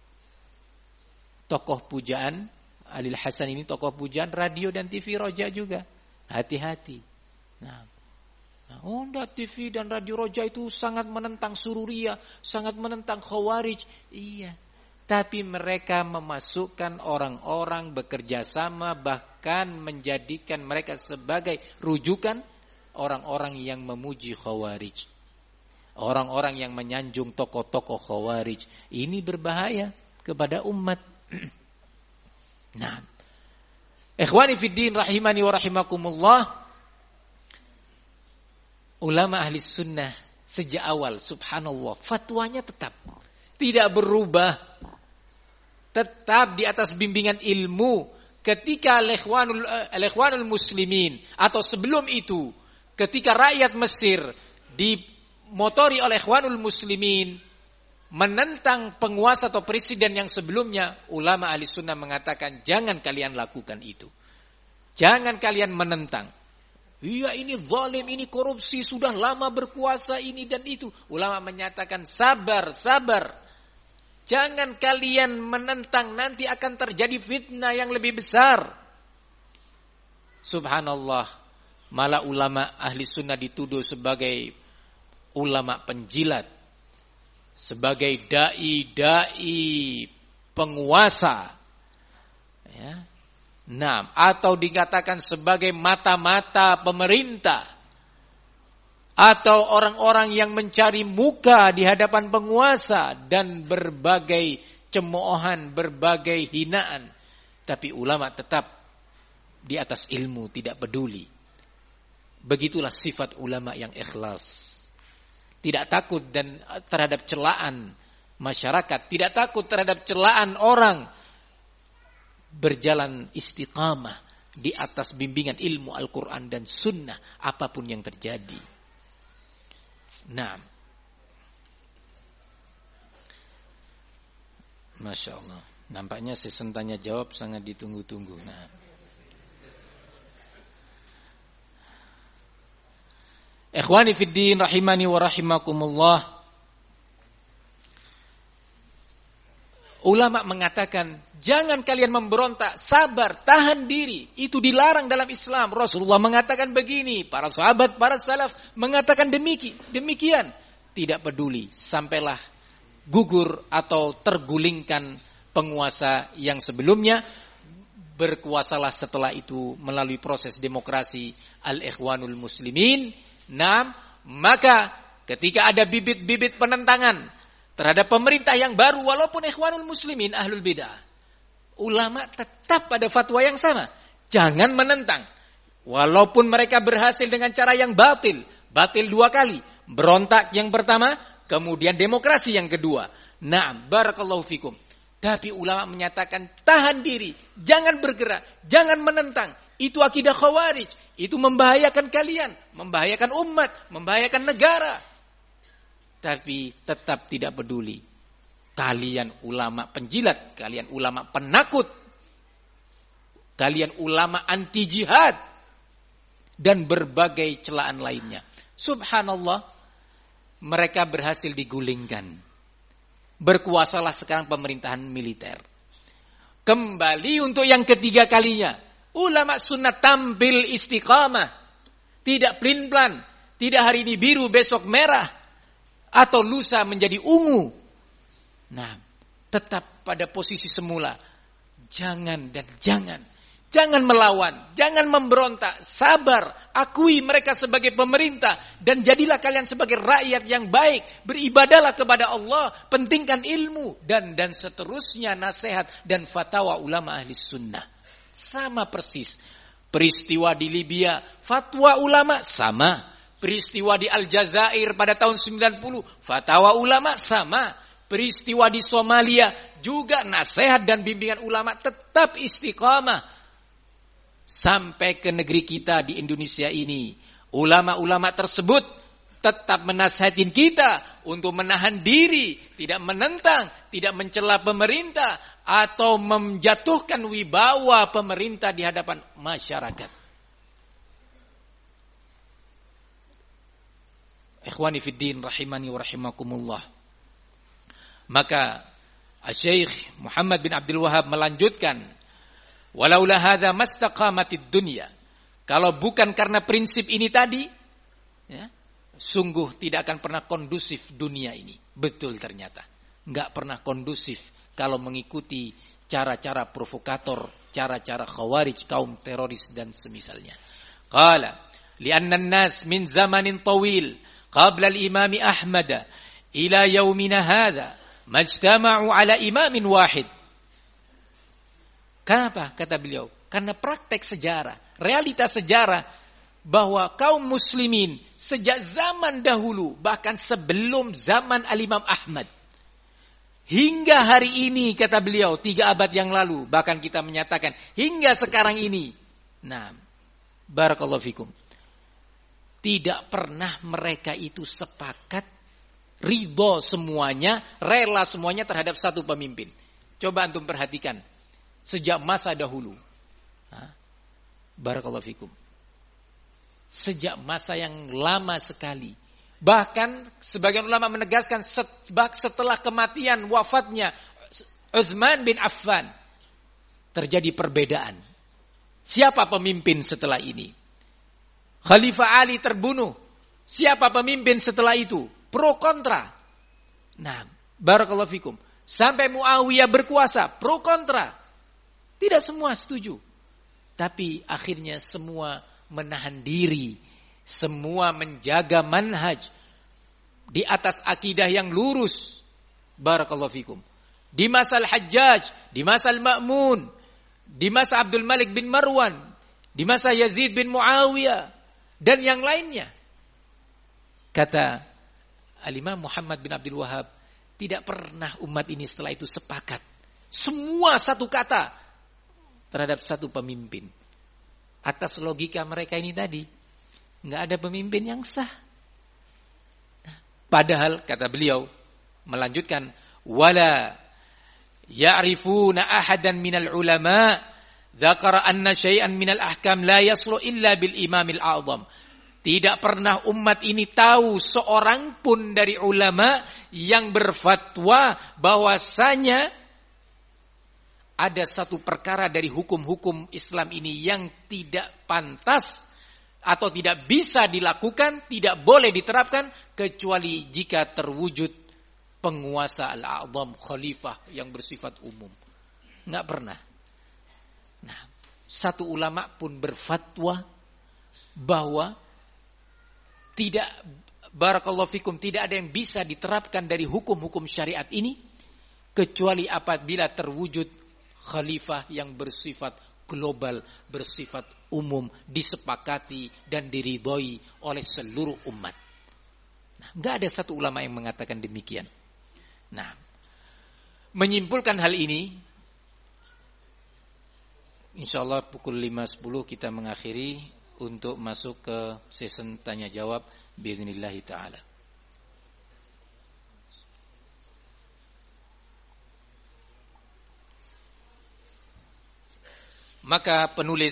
tokoh pujaan Ali Hasan ini tokoh pujaan radio dan TV Roja juga. Hati-hati. Nah, enggak, TV dan radio Roja itu sangat menentang Sururiyah, sangat menentang Khawarij. Iya. Tapi mereka memasukkan orang-orang bekerja sama, bahkan menjadikan mereka sebagai rujukan orang-orang yang memuji Khawarij. Orang-orang yang menyanjung tokoh-tokoh Khawarij. Ini berbahaya kepada umat. Nah, ikhwani fiddin rahimani wa rahimakumullah. Ulama ahli sunnah sejak awal, subhanallah, fatwanya tetap tidak berubah. Tetap di atas bimbingan ilmu. Ketika al-Ikhwanul Muslimin, atau sebelum itu, ketika rakyat Mesir dimotori oleh Ikhwanul Muslimin menentang penguasa atau presiden yang sebelumnya, ulama ahli sunnah mengatakan jangan kalian lakukan itu. Jangan kalian menentang. Iya, ini zalim, ini korupsi, sudah lama berkuasa ini dan itu. Ulama menyatakan sabar, sabar. Jangan kalian menentang, nanti akan terjadi fitnah yang lebih besar. Subhanallah, malah ulama ahli sunnah dituduh sebagai ulama penjilat, sebagai dai penguasa, ya. Nah, atau dikatakan sebagai mata-mata pemerintah, atau orang-orang yang mencari muka di hadapan penguasa, dan berbagai cemoohan, berbagai hinaan. Tapi ulama tetap di atas ilmu, tidak peduli. Begitulah sifat ulama yang ikhlas. Tidak takut dan terhadap celaan masyarakat, tidak takut terhadap celaan orang, berjalan istiqamah di atas bimbingan ilmu Al-Quran dan Sunnah apapun yang terjadi. Nah, Masya Allah, nampaknya sesi tanya jawab sangat ditunggu-tunggu. Nah, ikhwani fiddin rahimani wa rahimakumullah. Ulama mengatakan, jangan kalian memberontak, sabar, tahan diri. Itu dilarang dalam Islam. Rasulullah mengatakan begini, para sahabat, para salaf mengatakan demikian. Tidak peduli, sampailah gugur atau tergulingkan penguasa yang sebelumnya. Berkuasalah setelah itu melalui proses demokrasi al-ikhwanul muslimin. Nah, maka ketika ada bibit-bibit penentangan terhadap pemerintah yang baru, walaupun ikhwanul muslimin ahlul bidah, ulama tetap pada fatwa yang sama. Jangan menentang. Walaupun mereka berhasil dengan cara yang batil 2 kali. Berontak yang pertama, kemudian demokrasi yang kedua. Naam, barakallahu fikum. Tapi ulama menyatakan tahan diri, jangan bergerak, jangan menentang. Itu akidah khawarij, itu membahayakan kalian, membahayakan umat, membahayakan negara. Tapi tetap tidak peduli. Kalian ulama penjilat, kalian ulama penakut, kalian ulama anti jihad, dan berbagai celaan lainnya. Subhanallah, mereka berhasil digulingkan. Berkuasalah sekarang pemerintahan militer. Kembali untuk yang ketiga kalinya, ulama sunnah tampil istiqamah. Tidak pelin-pelan, tidak hari ini biru, besok merah, atau lusa menjadi ungu. Nah, tetap pada posisi semula. Jangan dan jangan. Jangan melawan, jangan memberontak, sabar, akui mereka sebagai pemerintah, dan jadilah kalian sebagai rakyat yang baik, beribadahlah kepada Allah, pentingkan ilmu, dan seterusnya nasihat dan fatwa ulama ahli sunnah. Sama persis. Peristiwa di Libya, fatwa ulama sama. Peristiwa di Aljazair pada tahun 90, fatwa ulama sama. Peristiwa di Somalia juga nasihat dan bimbingan ulama tetap istiqamah. Sampai ke negeri kita di Indonesia ini, ulama-ulama tersebut tetap menasihatin kita untuk menahan diri, tidak menentang, tidak mencela pemerintah, atau menjatuhkan wibawa pemerintah di hadapan masyarakat. Ikhwani fiddin rahimani wa rahimakumullah. Maka Syekh Muhammad bin Abdul Wahhab melanjutkan, walaula hadza mastaqamatid dunya. Kalau bukan karena prinsip ini tadi, ya, sungguh tidak akan pernah kondusif dunia ini. Betul ternyata. Enggak pernah kondusif kalau mengikuti cara-cara provokator, cara-cara khawarij, kaum teroris dan semisalnya. Qala, li'anna an-nas min zamanin tawil qabla al-imam Ahmad ila yaumina hadza majtama'u ala imamin wahid. Kenapa? Kata beliau. Karena praktek sejarah, realitas sejarah, bahwa kaum muslimin sejak zaman dahulu, bahkan sebelum zaman Al-Imam Ahmad, hingga hari ini, kata beliau, 3 abad yang lalu, bahkan kita menyatakan hingga sekarang ini. Nah, barakallahu fikum. Tidak pernah mereka itu sepakat, ridho semuanya, rela semuanya terhadap satu pemimpin. Coba antum perhatikan. Sejak masa dahulu. Barakallahu fikum. Sejak masa yang lama sekali. Bahkan sebagian ulama menegaskan setelah kematian, wafatnya Utsman bin Affan, terjadi perbedaan. Siapa pemimpin setelah ini? Khalifah Ali terbunuh. Siapa pemimpin setelah itu? Pro kontra. Nah, barakallahu fikum. Sampai Muawiyah berkuasa, pro kontra. Tidak semua setuju. Tapi akhirnya semua menahan diri. Semua menjaga manhaj. Di atas akidah yang lurus. Barakallahu fikum. Di masa Al-Hajjaj. Di masa Al-Ma'mun. Di masa Abdul Malik bin Marwan. Di masa Yazid bin Muawiyah. dan yang lainnya. Kata Al-Imam Muhammad bin Abdul Wahhab, tidak pernah umat ini setelah itu sepakat semua satu kata terhadap satu pemimpin. Atas logika mereka ini tadi, nggak ada pemimpin yang sah. Padahal kata beliau melanjutkan, wala ya'rifuna ahadan minal ulama dzakara anna syai'an minal ahkam la yaslu illa bil imamil a'zam. Tidak pernah umat ini tahu seorang pun dari ulama yang berfatwa bahwasanya ada satu perkara dari hukum-hukum Islam ini yang tidak pantas atau tidak bisa dilakukan, tidak boleh diterapkan kecuali jika terwujud penguasa al-a'zam, khalifah yang bersifat umum. Enggak pernah. Nah, satu ulama pun berfatwa bahwa tidak, barakallahu fikum, tidak ada yang bisa diterapkan dari hukum-hukum syariat ini kecuali apabila terwujud khalifah yang bersifat global, bersifat umum, disepakati dan diridhoi oleh seluruh umat. Nah, enggak ada satu ulama yang mengatakan demikian. Nah, menyimpulkan hal ini, insyaallah pukul 5.10 kita mengakhiri untuk masuk ke season tanya jawab biidznillah taala. Maka penulis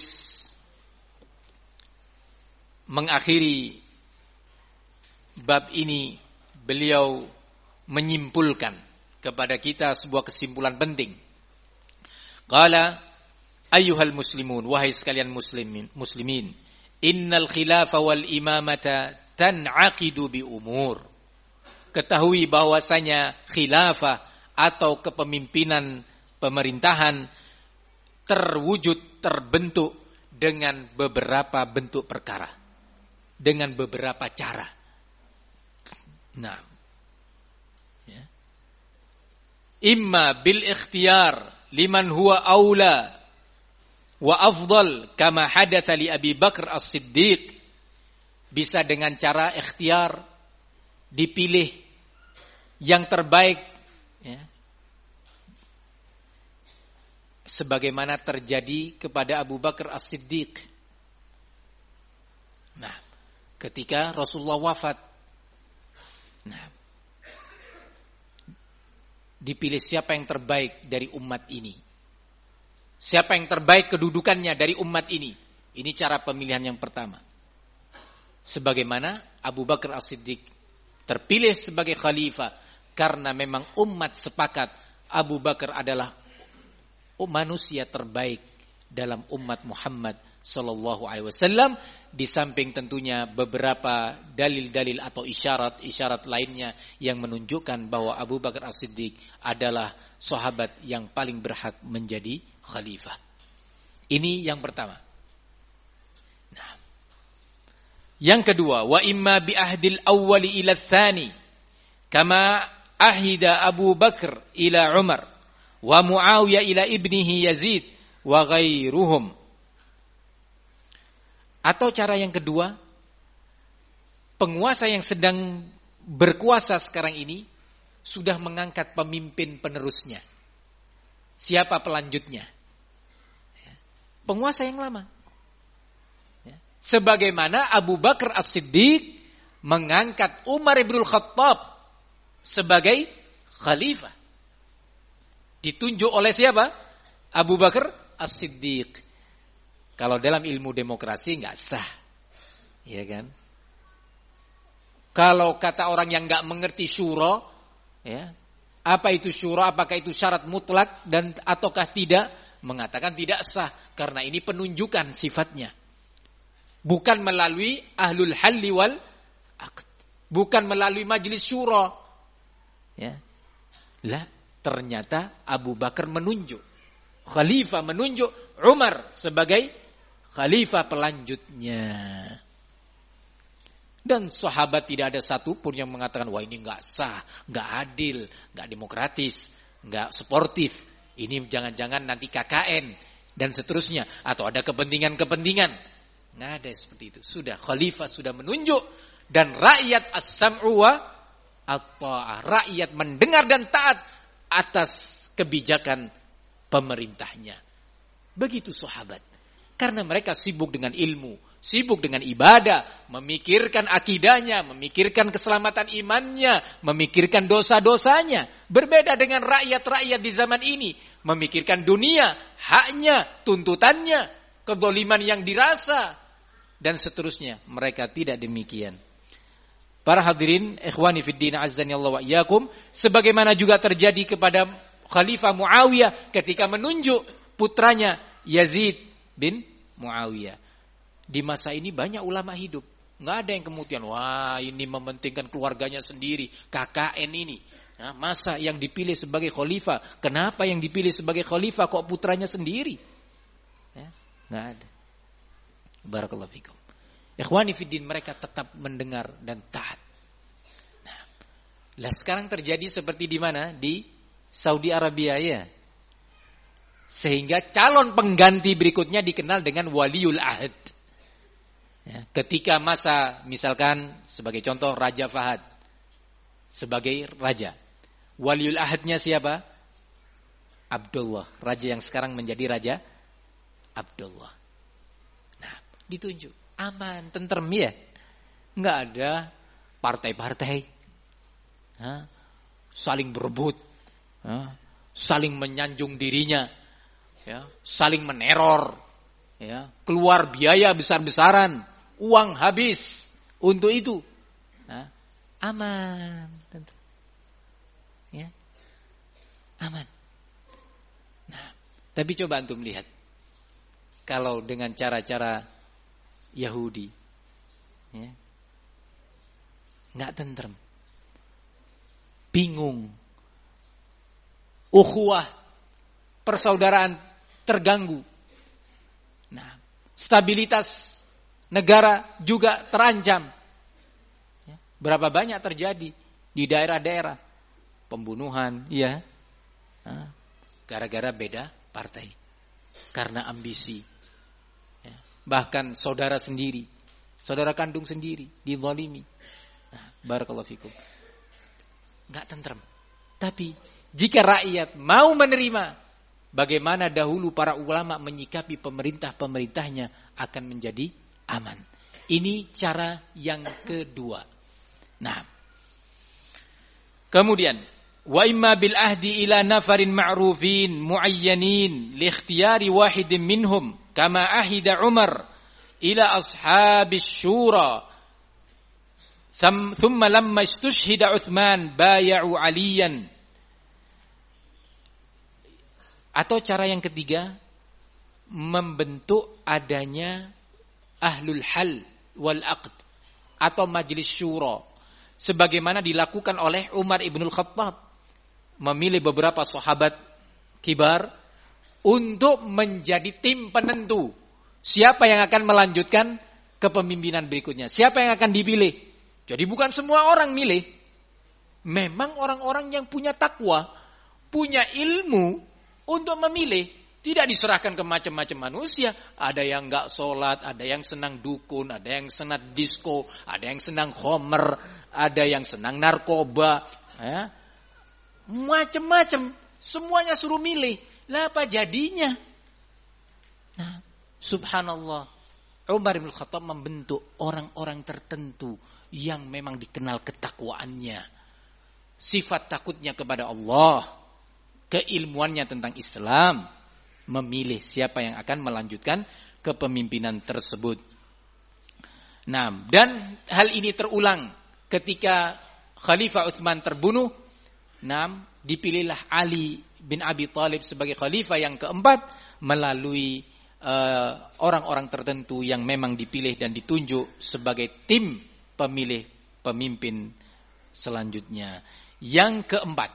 mengakhiri bab ini, beliau menyimpulkan kepada kita sebuah kesimpulan penting. Qala ayyuhal muslimun, wahai sekalian muslimin, innal khilafa wal imamata tan'aqidu bi umur. Ketahui bahwasanya khilafah atau kepemimpinan pemerintahan terwujud, terbentuk dengan beberapa bentuk perkara, dengan beberapa cara. Nah, ya. Imma bil ikhtiyar liman huwa aula wa afdal kama hadatsa li Abi Bakar As-Siddiq. Bisa dengan cara ikhtiar, dipilih yang terbaik, ya, sebagaimana terjadi kepada Abu Bakar As-Siddiq. Nah, ketika Rasulullah wafat, nah, dipilih siapa yang terbaik dari umat ini, siapa yang terbaik kedudukannya dari umat ini. Ini cara pemilihan yang pertama. Sebagaimana Abu Bakar As-Siddiq terpilih sebagai khalifah karena memang umat sepakat Abu Bakar adalah manusia terbaik dalam umat Muhammad sallallahu alaihi wasallam, di samping tentunya beberapa dalil-dalil atau isyarat-isyarat lainnya yang menunjukkan bahwa Abu Bakar As-Siddiq adalah sahabat yang paling berhak menjadi khalifah. Ini yang pertama. Nah, yang kedua, wa imma bi ahdil awwali ila tsani kama ahida Abu Bakar ila Umar wa Muawiyah ila ibnihi Yazid wa ghairuhum. Atau cara yang kedua, penguasa yang sedang berkuasa sekarang ini sudah mengangkat pemimpin penerusnya. Siapa pelanjutnya? Penguasa yang lama. Sebagaimana Abu Bakar As-Siddiq mengangkat Umar ibn Khattab sebagai khalifah. Ditunjuk oleh siapa? Abu Bakar As-Siddiq. Kalau dalam ilmu demokrasi nggak sah, ya kan? Kalau kata orang yang nggak mengerti syura, ya, apa itu syura? Apakah itu syarat mutlak dan ataukah tidak? Mengatakan tidak sah karena ini penunjukan sifatnya, bukan melalui ahlul halli wal aqd, bukan melalui majelis syura, ya. Lah, ternyata Abu Bakar menunjuk, khalifah menunjuk Umar sebagai khalifah pelanjutnya. Dan sahabat tidak ada satu pun yang mengatakan, wah ini enggak sah, enggak adil, enggak demokratis, enggak sportif. Ini jangan-jangan nanti KKN dan seterusnya, atau ada kepentingan-kepentingan. Nggak ada seperti itu. Sudah khalifah sudah menunjuk dan rakyat as-sam'u wa at-ta'ah. Rakyat mendengar dan taat atas kebijakan pemerintahnya. Begitu sahabat. Karena mereka sibuk dengan ilmu, sibuk dengan ibadah, memikirkan akidahnya, memikirkan keselamatan imannya, memikirkan dosa-dosanya. Berbeda dengan rakyat-rakyat di zaman ini, memikirkan dunia, haknya, tuntutannya, kezaliman yang dirasa, dan seterusnya. Mereka tidak demikian. Para hadirin, ikhwani fiddin, azzani Allah wa iyyakum, sebagaimana juga terjadi kepada Khalifah Muawiyah ketika menunjuk putranya Yazid bin Muawiyah. Di masa ini banyak ulama hidup. Nggak ada yang kemudian, wah ini mementingkan keluarganya sendiri, KKN ini. Nah, masa yang dipilih sebagai khalifah, kenapa yang dipilih sebagai khalifah kok putranya sendiri? Ya, nggak ada. Barakallahu fikum. Ikhwani fiddin, mereka tetap mendengar dan taat. Nah, lah sekarang terjadi seperti di mana? Di Saudi Arabia ya. Sehingga calon pengganti berikutnya dikenal dengan waliul ahd. Ya, ketika masa misalkan sebagai contoh Raja Fahad sebagai raja. Waliul ahdnya siapa? Abdullah. Raja yang sekarang menjadi Raja Abdullah. Nah, ditunjuk. Aman, tentrem ya. Enggak ada partai-partai. Saling berebut. Saling menyanjung dirinya. Ya, saling meneror. Ya, keluar biaya besar-besaran. Uang habis untuk itu. Nah, aman. Ya, aman. Nah, tapi coba antum lihat. Kalau dengan cara-cara Yahudi, ya, nggak tentrem, bingung, ukhuwah, persaudaraan terganggu. Nah, stabilitas negara juga terancam. Ya, berapa banyak terjadi di daerah-daerah pembunuhan, ya, gara-gara beda partai, karena ambisi. Bahkan saudara sendiri, saudara kandung sendiri dizalimi. Nah, barakallahu fikum. Enggak tentrem. Tapi jika rakyat mau menerima bagaimana dahulu para ulama menyikapi pemerintah-pemerintahnya, akan menjadi aman. Ini cara yang kedua. Nah, kemudian wa imma bil ahdi ila nafarin ma'rufin muayyanin li ikhtiyari wahidin minhum kama ahida Umar ila ashabis syura thumma lamma istushhida Uthman bay'u Aliyan. Atau cara yang ketiga, membentuk adanya ahlul hal wal aqd atau majelis syura sebagaimana dilakukan oleh Umar ibnul Khattab, memilih beberapa sahabat kibar untuk menjadi tim penentu siapa yang akan melanjutkan kepemimpinan berikutnya, siapa yang akan dipilih. Jadi bukan semua orang milih, memang orang-orang yang punya takwa, punya ilmu untuk memilih. Tidak diserahkan ke macam-macam manusia. Ada yang enggak sholat, ada yang senang dukun, ada yang senang disco, ada yang senang khomer, ada yang senang narkoba, ya. Macam-macam, semuanya suruh milih. Lah apa jadinya? Nah, subhanallah, Umar bin Khattab membentuk orang-orang tertentu yang memang dikenal ketakwaannya, sifat takutnya kepada Allah, keilmuannya tentang Islam, memilih siapa yang akan melanjutkan kepemimpinan tersebut. Nah, dan hal ini terulang ketika Khalifah Utsman terbunuh. Nah, dipilihlah Ali bin Abi Thalib sebagai khalifah yang keempat melalui orang-orang tertentu yang memang dipilih dan ditunjuk sebagai tim pemilih pemimpin selanjutnya. Yang keempat,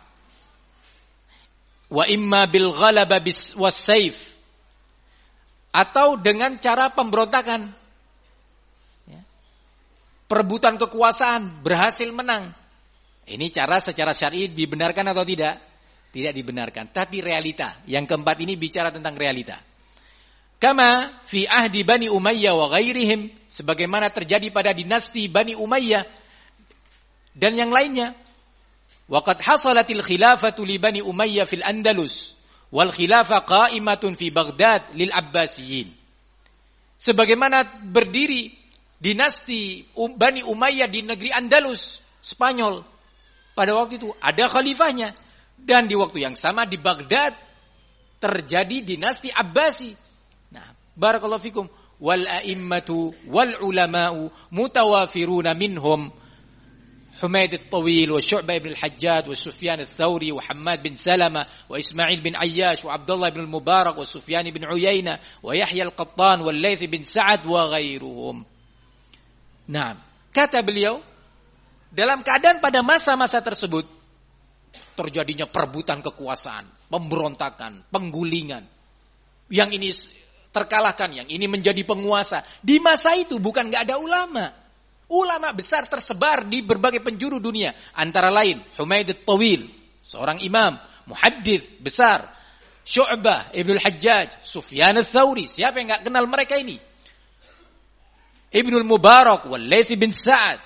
wa imma bil ghalaba was saif, atau dengan cara pemberontakan, ya, perebutan kekuasaan, berhasil menang. Ini cara secara syar'i dibenarkan atau tidak? Tidak dibenarkan. Tapi realita, yang keempat ini bicara tentang realita. Kama fi ahdi Bani Umayyah wa ghairihim, sebagaimana terjadi pada dinasti Bani Umayyah dan yang lainnya. Waqad hasalatil khilafatu li Bani Umayyah fil Andalus wal khilafah qa'imatun fi Baghdad lil Abbasiyin. Sebagaimana berdiri dinasti Bani Umayyah di negeri Andalus, Spanyol. Pada waktu itu ada khalifahnya. Dan di waktu yang sama di Baghdad terjadi dinasti Abbasi. Nah, barakallahu fikum. Wal a'immatu wal ulama'u mutawafiruna minhum Humaid al-Tawil wa Syu'bah ibn al-Hajjaj wa Sufyan al-Thawri wa Hammad bin Salama wa Ismail bin Ayyash wa Abdullah bin al-Mubarak wa Sufyan bin Uyainah wa Yahya al-Qattan wa Layth bin Sa'ad wa ghairuhum. Nah, kata beliau, dalam keadaan pada masa-masa tersebut terjadinya perebutan kekuasaan, pemberontakan, penggulingan. Yang ini terkalahkan, yang ini menjadi penguasa. Di masa itu bukan enggak ada ulama. Ulama besar tersebar di berbagai penjuru dunia. Antara lain Humaid al-Tawil, seorang imam, muhaddits besar. Syu'bah ibn al-Hajjaj, Sufyan al-Thawri. Siapa yang enggak kenal mereka ini? Ibn al-Mubarak, wal Layth bin Sa'ad.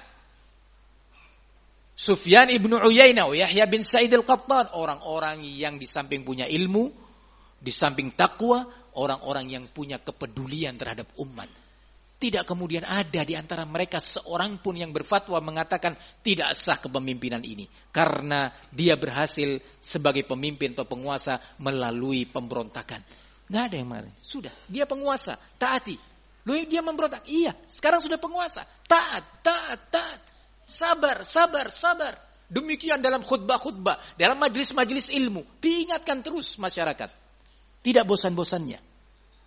Sufyan ibn Uyainah, Yahya bin Sa'id al-Qattan. Orang-orang yang di samping punya ilmu, di samping takwa, orang-orang yang punya kepedulian terhadap umat. Tidak kemudian ada di antara mereka seorang pun yang berfatwa mengatakan tidak sah kepemimpinan ini. Karena dia berhasil sebagai pemimpin atau penguasa melalui pemberontakan. Nggak ada yang marah. Sudah, dia penguasa, taati. Lalu dia memberontak. Iya, sekarang sudah penguasa. Taat. Sabar. Demikian dalam khutbah-khutbah, dalam majelis-majelis ilmu. Diingatkan terus masyarakat. Tidak bosan-bosannya.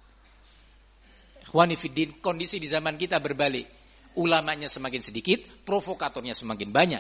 Ikhwani fiddin, kondisi di zaman kita berbalik. Ulamanya semakin sedikit, provokatornya semakin banyak.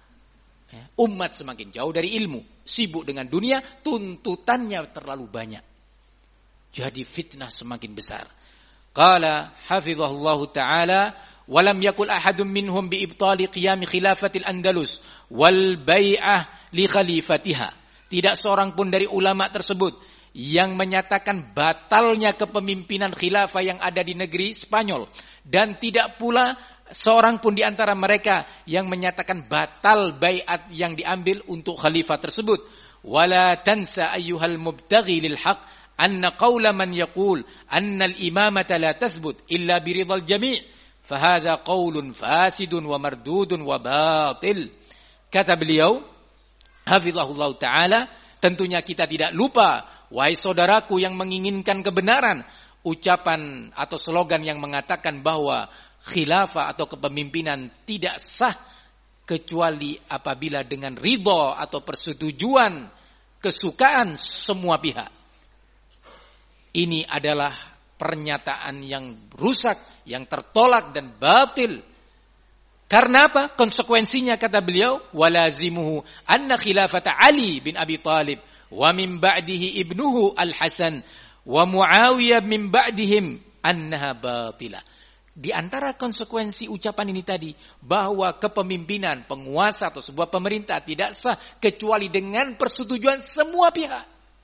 Umat semakin jauh dari ilmu, sibuk dengan dunia, tuntutannya terlalu banyak. Jadi fitnah semakin besar. Qala hafizahullahu ta'ala, walam yakul ahadun minhum bi ibtali qiyam khilafatil Andalus wal bai'ah li khalifatiha. Tidak seorang pun dari ulama tersebut yang menyatakan batalnya kepemimpinan khilafah yang ada di negeri Spanyol, dan tidak pula seorang pun di antara mereka yang menyatakan batal baiat yang diambil untuk khalifah tersebut. Wala tansa ayyuhal mubtaghi lil haqq anna qawla man yaqul anna al-imamata la tathbut illa biridhal jami', fahadha qawlun fasidun wa mardudun wa batil. Kata beliau hafizahullah ta'ala, tentunya kita tidak lupa, wahai saudaraku yang menginginkan kebenaran, ucapan atau slogan yang mengatakan bahwa khilafah atau kepemimpinan tidak sah kecuali apabila dengan ridha atau persetujuan, kesukaan semua pihak. Ini adalah pernyataan yang rusak, yang tertolak dan batil. Karena apa? Konsekuensinya kata beliau, walazimuhu anna khilafata Ali bin Abi Thalib wa min ba'dihi ibnuhu Al-Hasan wa Muawiyah min ba'dihim annaha batilah. Di antara konsekuensi ucapan ini tadi, bahwa kepemimpinan penguasa atau sebuah pemerintah tidak sah kecuali dengan persetujuan semua pihak.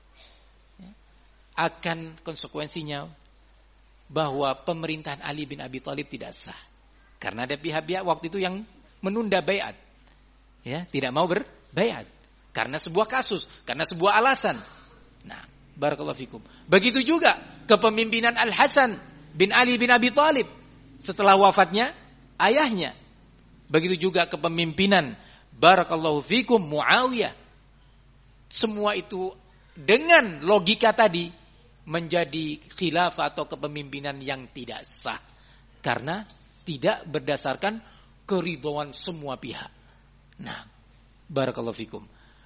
Akan konsekuensinya bahwa pemerintahan Ali bin Abi Thalib tidak sah. Karena ada pihak-pihak waktu itu yang menunda baiat. Ya, tidak mau berbaiat. Karena sebuah kasus, karena sebuah alasan. Nah, barakallahu fikum. Begitu juga kepemimpinan Al-Hasan bin Ali bin Abi Thalib setelah wafatnya ayahnya. Begitu juga kepemimpinan barakallahu fikum Muawiyah. Semua itu dengan logika tadi menjadi khilafah atau kepemimpinan yang tidak sah. Karena tidak berdasarkan keridhaan semua pihak. Nah, barakallahu fikum.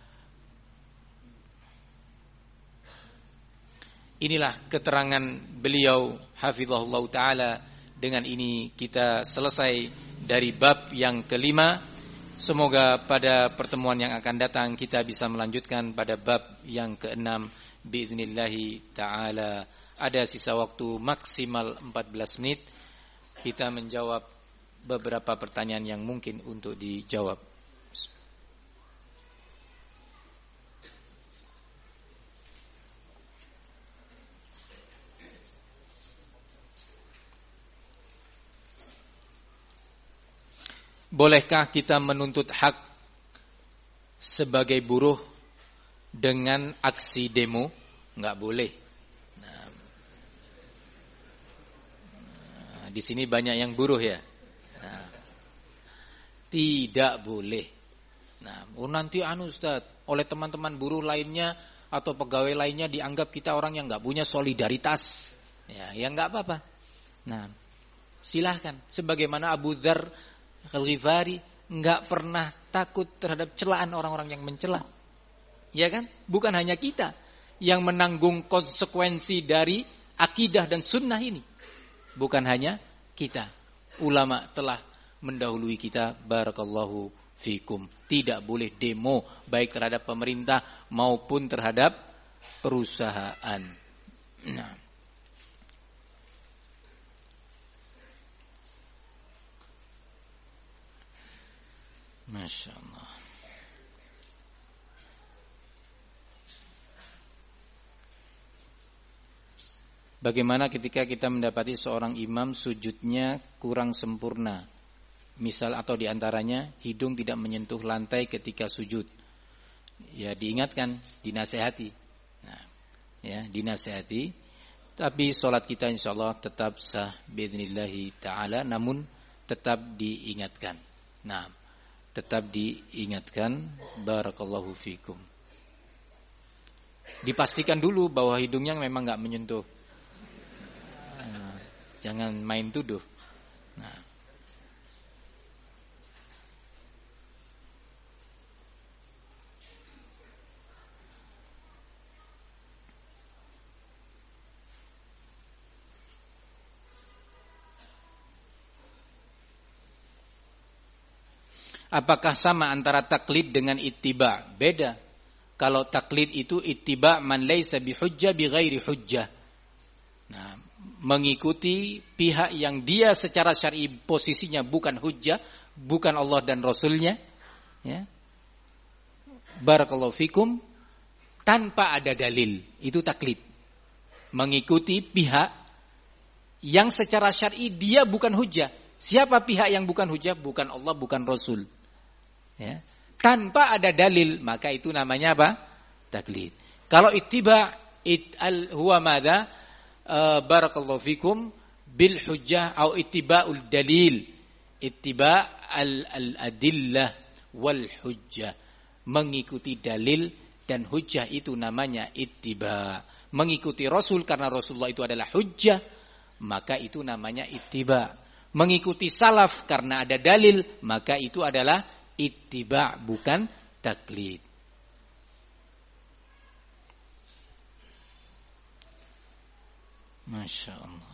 Inilah keterangan beliau hafizahullah ta'ala. Dengan ini kita selesai dari bab yang kelima. Semoga pada pertemuan yang akan datang kita bisa melanjutkan pada bab yang keenam biiznillahi ta'ala. Ada sisa waktu maksimal 14 menit. Kita menjawab beberapa pertanyaan yang mungkin untuk dijawab. Bolehkah kita menuntut hak sebagai buruh dengan aksi demo? Enggak boleh. Nah, di sini banyak yang buruh ya. Nah, tidak boleh. Nah, nanti Ustaz, oleh teman-teman buruh lainnya atau pegawai lainnya dianggap kita orang yang enggak punya solidaritas. Ya enggak apa-apa. Nah, silahkan. Sebagaimana Abu Dzar Al-Ghifari enggak pernah takut terhadap celaan orang-orang yang mencela. Ya kan? Bukan hanya kita yang menanggung konsekuensi dari akidah dan sunnah ini. Bukan hanya kita. Ulama telah mendahului kita. Barakallahu fikum. Tidak boleh demo baik terhadap pemerintah maupun terhadap perusahaan. Nah. Masya Allah. Bagaimana ketika kita mendapati seorang imam sujudnya kurang sempurna? Misal atau diantaranya hidung tidak menyentuh lantai ketika sujud. Ya diingatkan, dinasehati. Nah, ya dinasehati. Tapi sholat kita insyaallah tetap sah biidznillah ta'ala. Namun tetap diingatkan. Nah, tetap diingatkan. Barakallahu fikum. Dipastikan dulu bahwa hidungnya memang enggak menyentuh. Jangan main tuduh. Nah. Apakah sama antara taklid dengan ittiba? Beda. Kalau taklid itu ittiba man laisa bihujjah bighairi hujjah. Nah, mengikuti pihak yang dia secara syar'i posisinya bukan hujjah, bukan Allah dan Rasulnya, ya. Barakallahu fikum, tanpa ada dalil, itu taklid. Mengikuti pihak yang secara syar'i dia bukan hujjah. Siapa pihak yang bukan hujjah? Bukan Allah, bukan Rasul. Ya. Tanpa ada dalil, maka itu namanya apa? Taklid. Kalau ittiba huwa madza? Barakallahu fikum bil hujjah atau ittiba'ul dalil. Ittiba' al-adillah wal hujjah. Mengikuti dalil dan hujjah itu namanya ittiba'. Mengikuti Rasul karena Rasulullah itu adalah hujjah, maka itu namanya ittiba'. Mengikuti salaf karena ada dalil, maka itu adalah ittiba', bukan taklid. Masya Allah.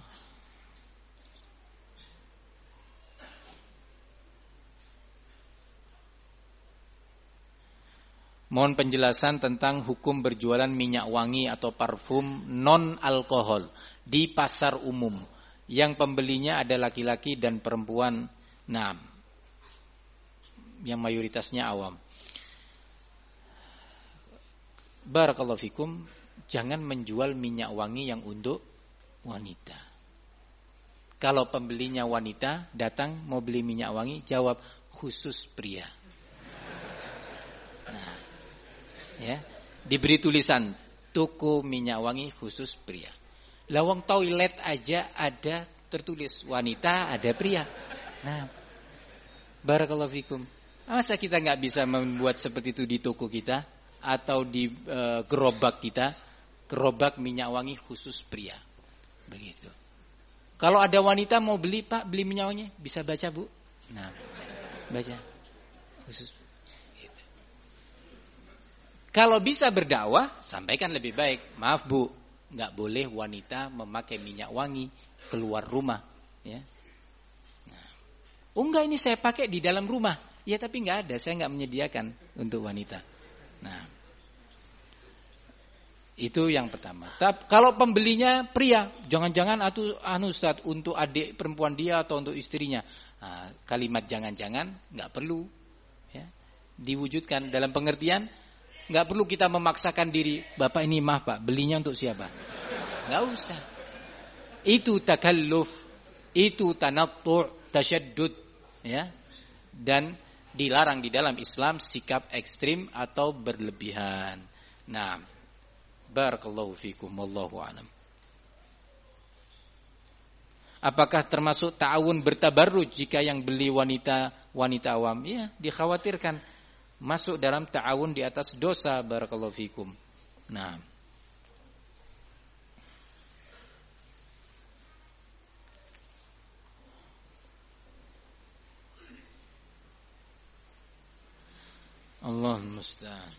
Mohon penjelasan tentang hukum berjualan minyak wangi atau parfum non-alkohol di pasar umum yang pembelinya ada laki-laki dan perempuan. Nah, yang mayoritasnya awam. Barakallahu fikum, jangan menjual minyak wangi yang untuk wanita. Kalau pembelinya wanita datang mau beli minyak wangi, jawab khusus pria. Nah, ya, diberi tulisan toko minyak wangi khusus pria. Lawang toilet aja ada tertulis wanita, ada pria. Nah, barakallahu fikum. Masa kita enggak bisa membuat seperti itu di toko kita atau di gerobak kita, gerobak minyak wangi khusus pria. Begitu. Kalau ada wanita mau beli, Pak, beli minyak wangi, bisa baca, Bu? Nah, baca. Khusus. Gitu. Kalau bisa berdakwah, sampaikan lebih baik. Maaf, Bu, enggak boleh wanita memakai minyak wangi keluar rumah, ya. Nah. Oh, enggak, ini saya pakai di dalam rumah. Ya, tapi enggak ada, saya enggak menyediakan untuk wanita. Nah, itu yang pertama. Kalau pembelinya pria, jangan-jangan Ustaz untuk adik perempuan dia atau untuk istrinya. Nah, kalimat jangan-jangan enggak perlu, ya. Diwujudkan dalam pengertian enggak perlu kita memaksakan diri. Bapak ini maaf, Pak, belinya untuk siapa? Enggak usah. Itu takalluf, itu tanattu', tasyaddud, ya. dan dilarang di dalam Islam sikap ekstrim atau berlebihan. Nah, barakallahu fikum wallahu a'lam. Apakah termasuk ta'awun bertabarruj jika yang beli wanita awam? Ya, dikhawatirkan masuk dalam ta'awun di atas dosa, barakallahu fikum. Nah, Allahul musta'an.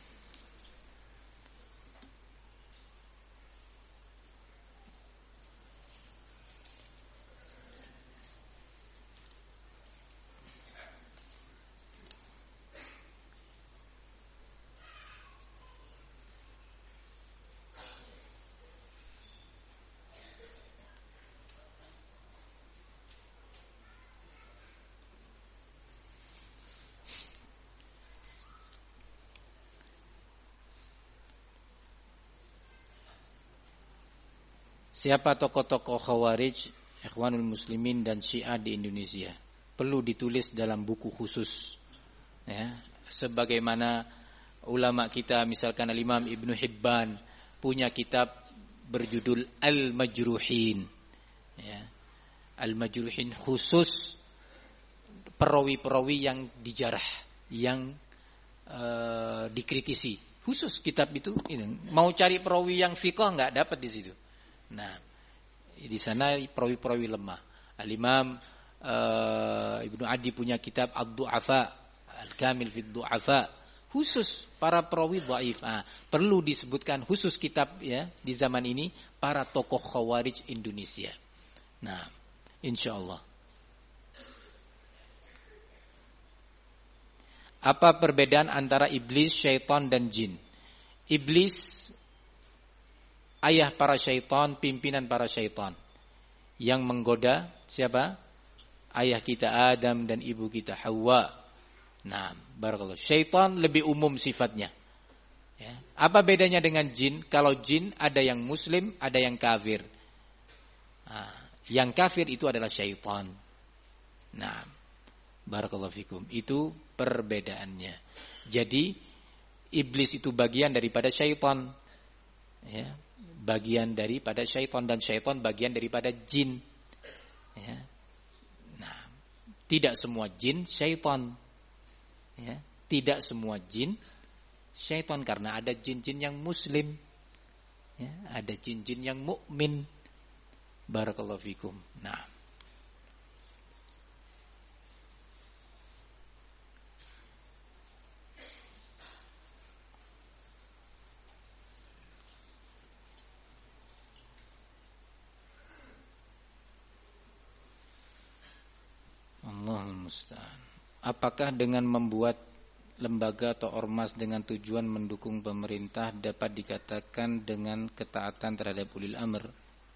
Siapa tokoh-tokoh Khawarij, Ikhwanul Muslimin dan Syiah di Indonesia? Perlu ditulis dalam buku khusus. Ya, sebagaimana ulama kita misalkan Al-Imam Ibnu Hibban punya kitab berjudul Al-Majruhin. Ya. Al-Majruhin khusus perawi-perawi yang dijarah, yang dikritisi. Khusus kitab itu. Mau cari perawi yang fiqh enggak dapat di situ. Nah, di sana perawi-perawi lemah. Al-Imam Ibnu Adi punya kitab Ad-Du'afa, Al-Kamil fi Ad-Du'afa, khusus para perawi dhaif. Perlu disebutkan khusus kitab ya di zaman ini para tokoh Khawarij Indonesia. Nah, insyaallah. Apa perbedaan antara iblis, syaitan dan jin? Iblis ayah para syaitan, pimpinan para syaitan. Yang menggoda siapa? Ayah kita Adam dan ibu kita Hawa. Nah, barakallahu. Syaitan lebih umum sifatnya. Ya. Apa bedanya dengan jin? Kalau jin ada yang muslim, ada yang kafir. Nah, yang kafir itu adalah syaitan. Nah, barakallahu fikum. Itu perbedaannya. Jadi, iblis itu bagian daripada syaitan. Ya. Bagian daripada syaitan dan syaitan bagian daripada jin. Ya. Nah, tidak semua jin syaitan. Ya. Tidak semua jin syaitan karena ada jin-jin yang muslim. Ya. Ada jin-jin yang mukmin. Barakallahu fikum. Nah, Allahul musta'an. Apakah dengan membuat lembaga atau ormas dengan tujuan mendukung pemerintah dapat dikatakan dengan ketaatan terhadap ulil amr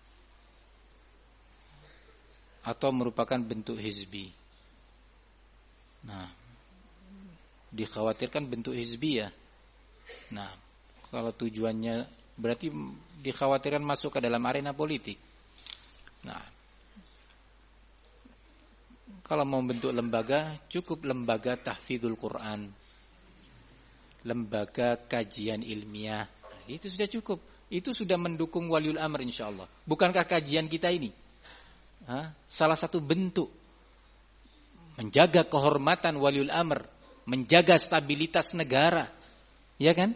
atau merupakan bentuk hizbi? Nah, dikhawatirkan bentuk hizbi ya. Nah, kalau tujuannya berarti dikhawatirkan masuk ke dalam arena politik. Nah, kalau mau bentuk lembaga, cukup lembaga tahfidzul Quran, lembaga kajian ilmiah, itu sudah cukup. Itu sudah mendukung waliul amr insyaallah. Bukankah kajian kita ini salah satu bentuk menjaga kehormatan waliul amr, menjaga stabilitas negara, ya kan?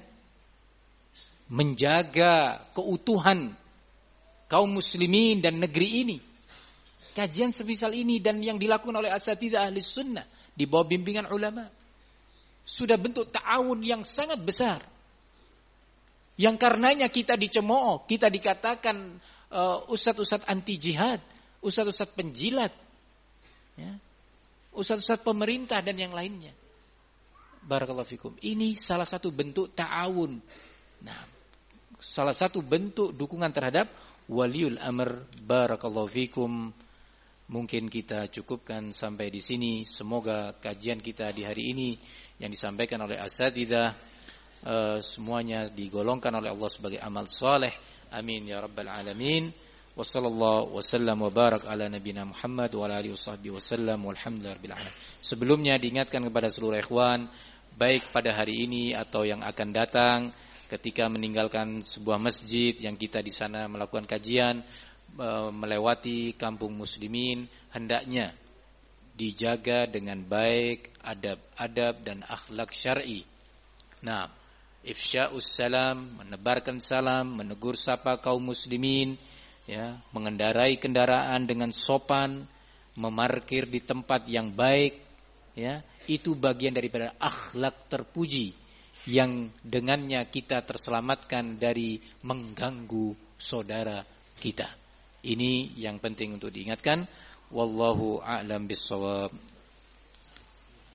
Menjaga keutuhan kaum muslimin dan negeri ini. Kajian semisal ini dan yang dilakukan oleh asatidzah ahli sunnah di bawah bimbingan ulama sudah bentuk ta'awun yang sangat besar. Yang karenanya kita dicemooh, kita dikatakan ustadz-ustadz anti jihad, ustadz-ustadz penjilat, ya, ustadz-ustadz pemerintah dan yang lainnya. Barakallahu fikum. Ini salah satu bentuk ta'awun. Nah, salah satu bentuk dukungan terhadap waliul amr. Barakallahu fikum. Mungkin kita cukupkan sampai di sini. Semoga kajian kita di hari ini yang disampaikan oleh asatidzah semuanya digolongkan oleh Allah sebagai amal saleh. Amin ya rabbal alamin. Wa sallallahu wasallam wa barak ala nabiyina Muhammad wa ala alihi washabbihi wasallam walhamdulillahirabbil alamin. Sebelumnya diingatkan kepada seluruh ikhwan, baik pada hari ini atau yang akan datang, ketika meninggalkan sebuah masjid yang kita di sana melakukan kajian, melewati kampung muslimin, hendaknya dijaga dengan baik adab-adab dan akhlak syar'i. Nah, ifsya'us salam, menebarkan salam, menegur sapa kaum muslimin, ya, mengendarai kendaraan dengan sopan, memarkir di tempat yang baik, ya, itu bagian daripada akhlak terpuji yang dengannya kita terselamatkan dari mengganggu saudara kita. Ini yang penting untuk diingatkan. Wallahu a'lam bissawab.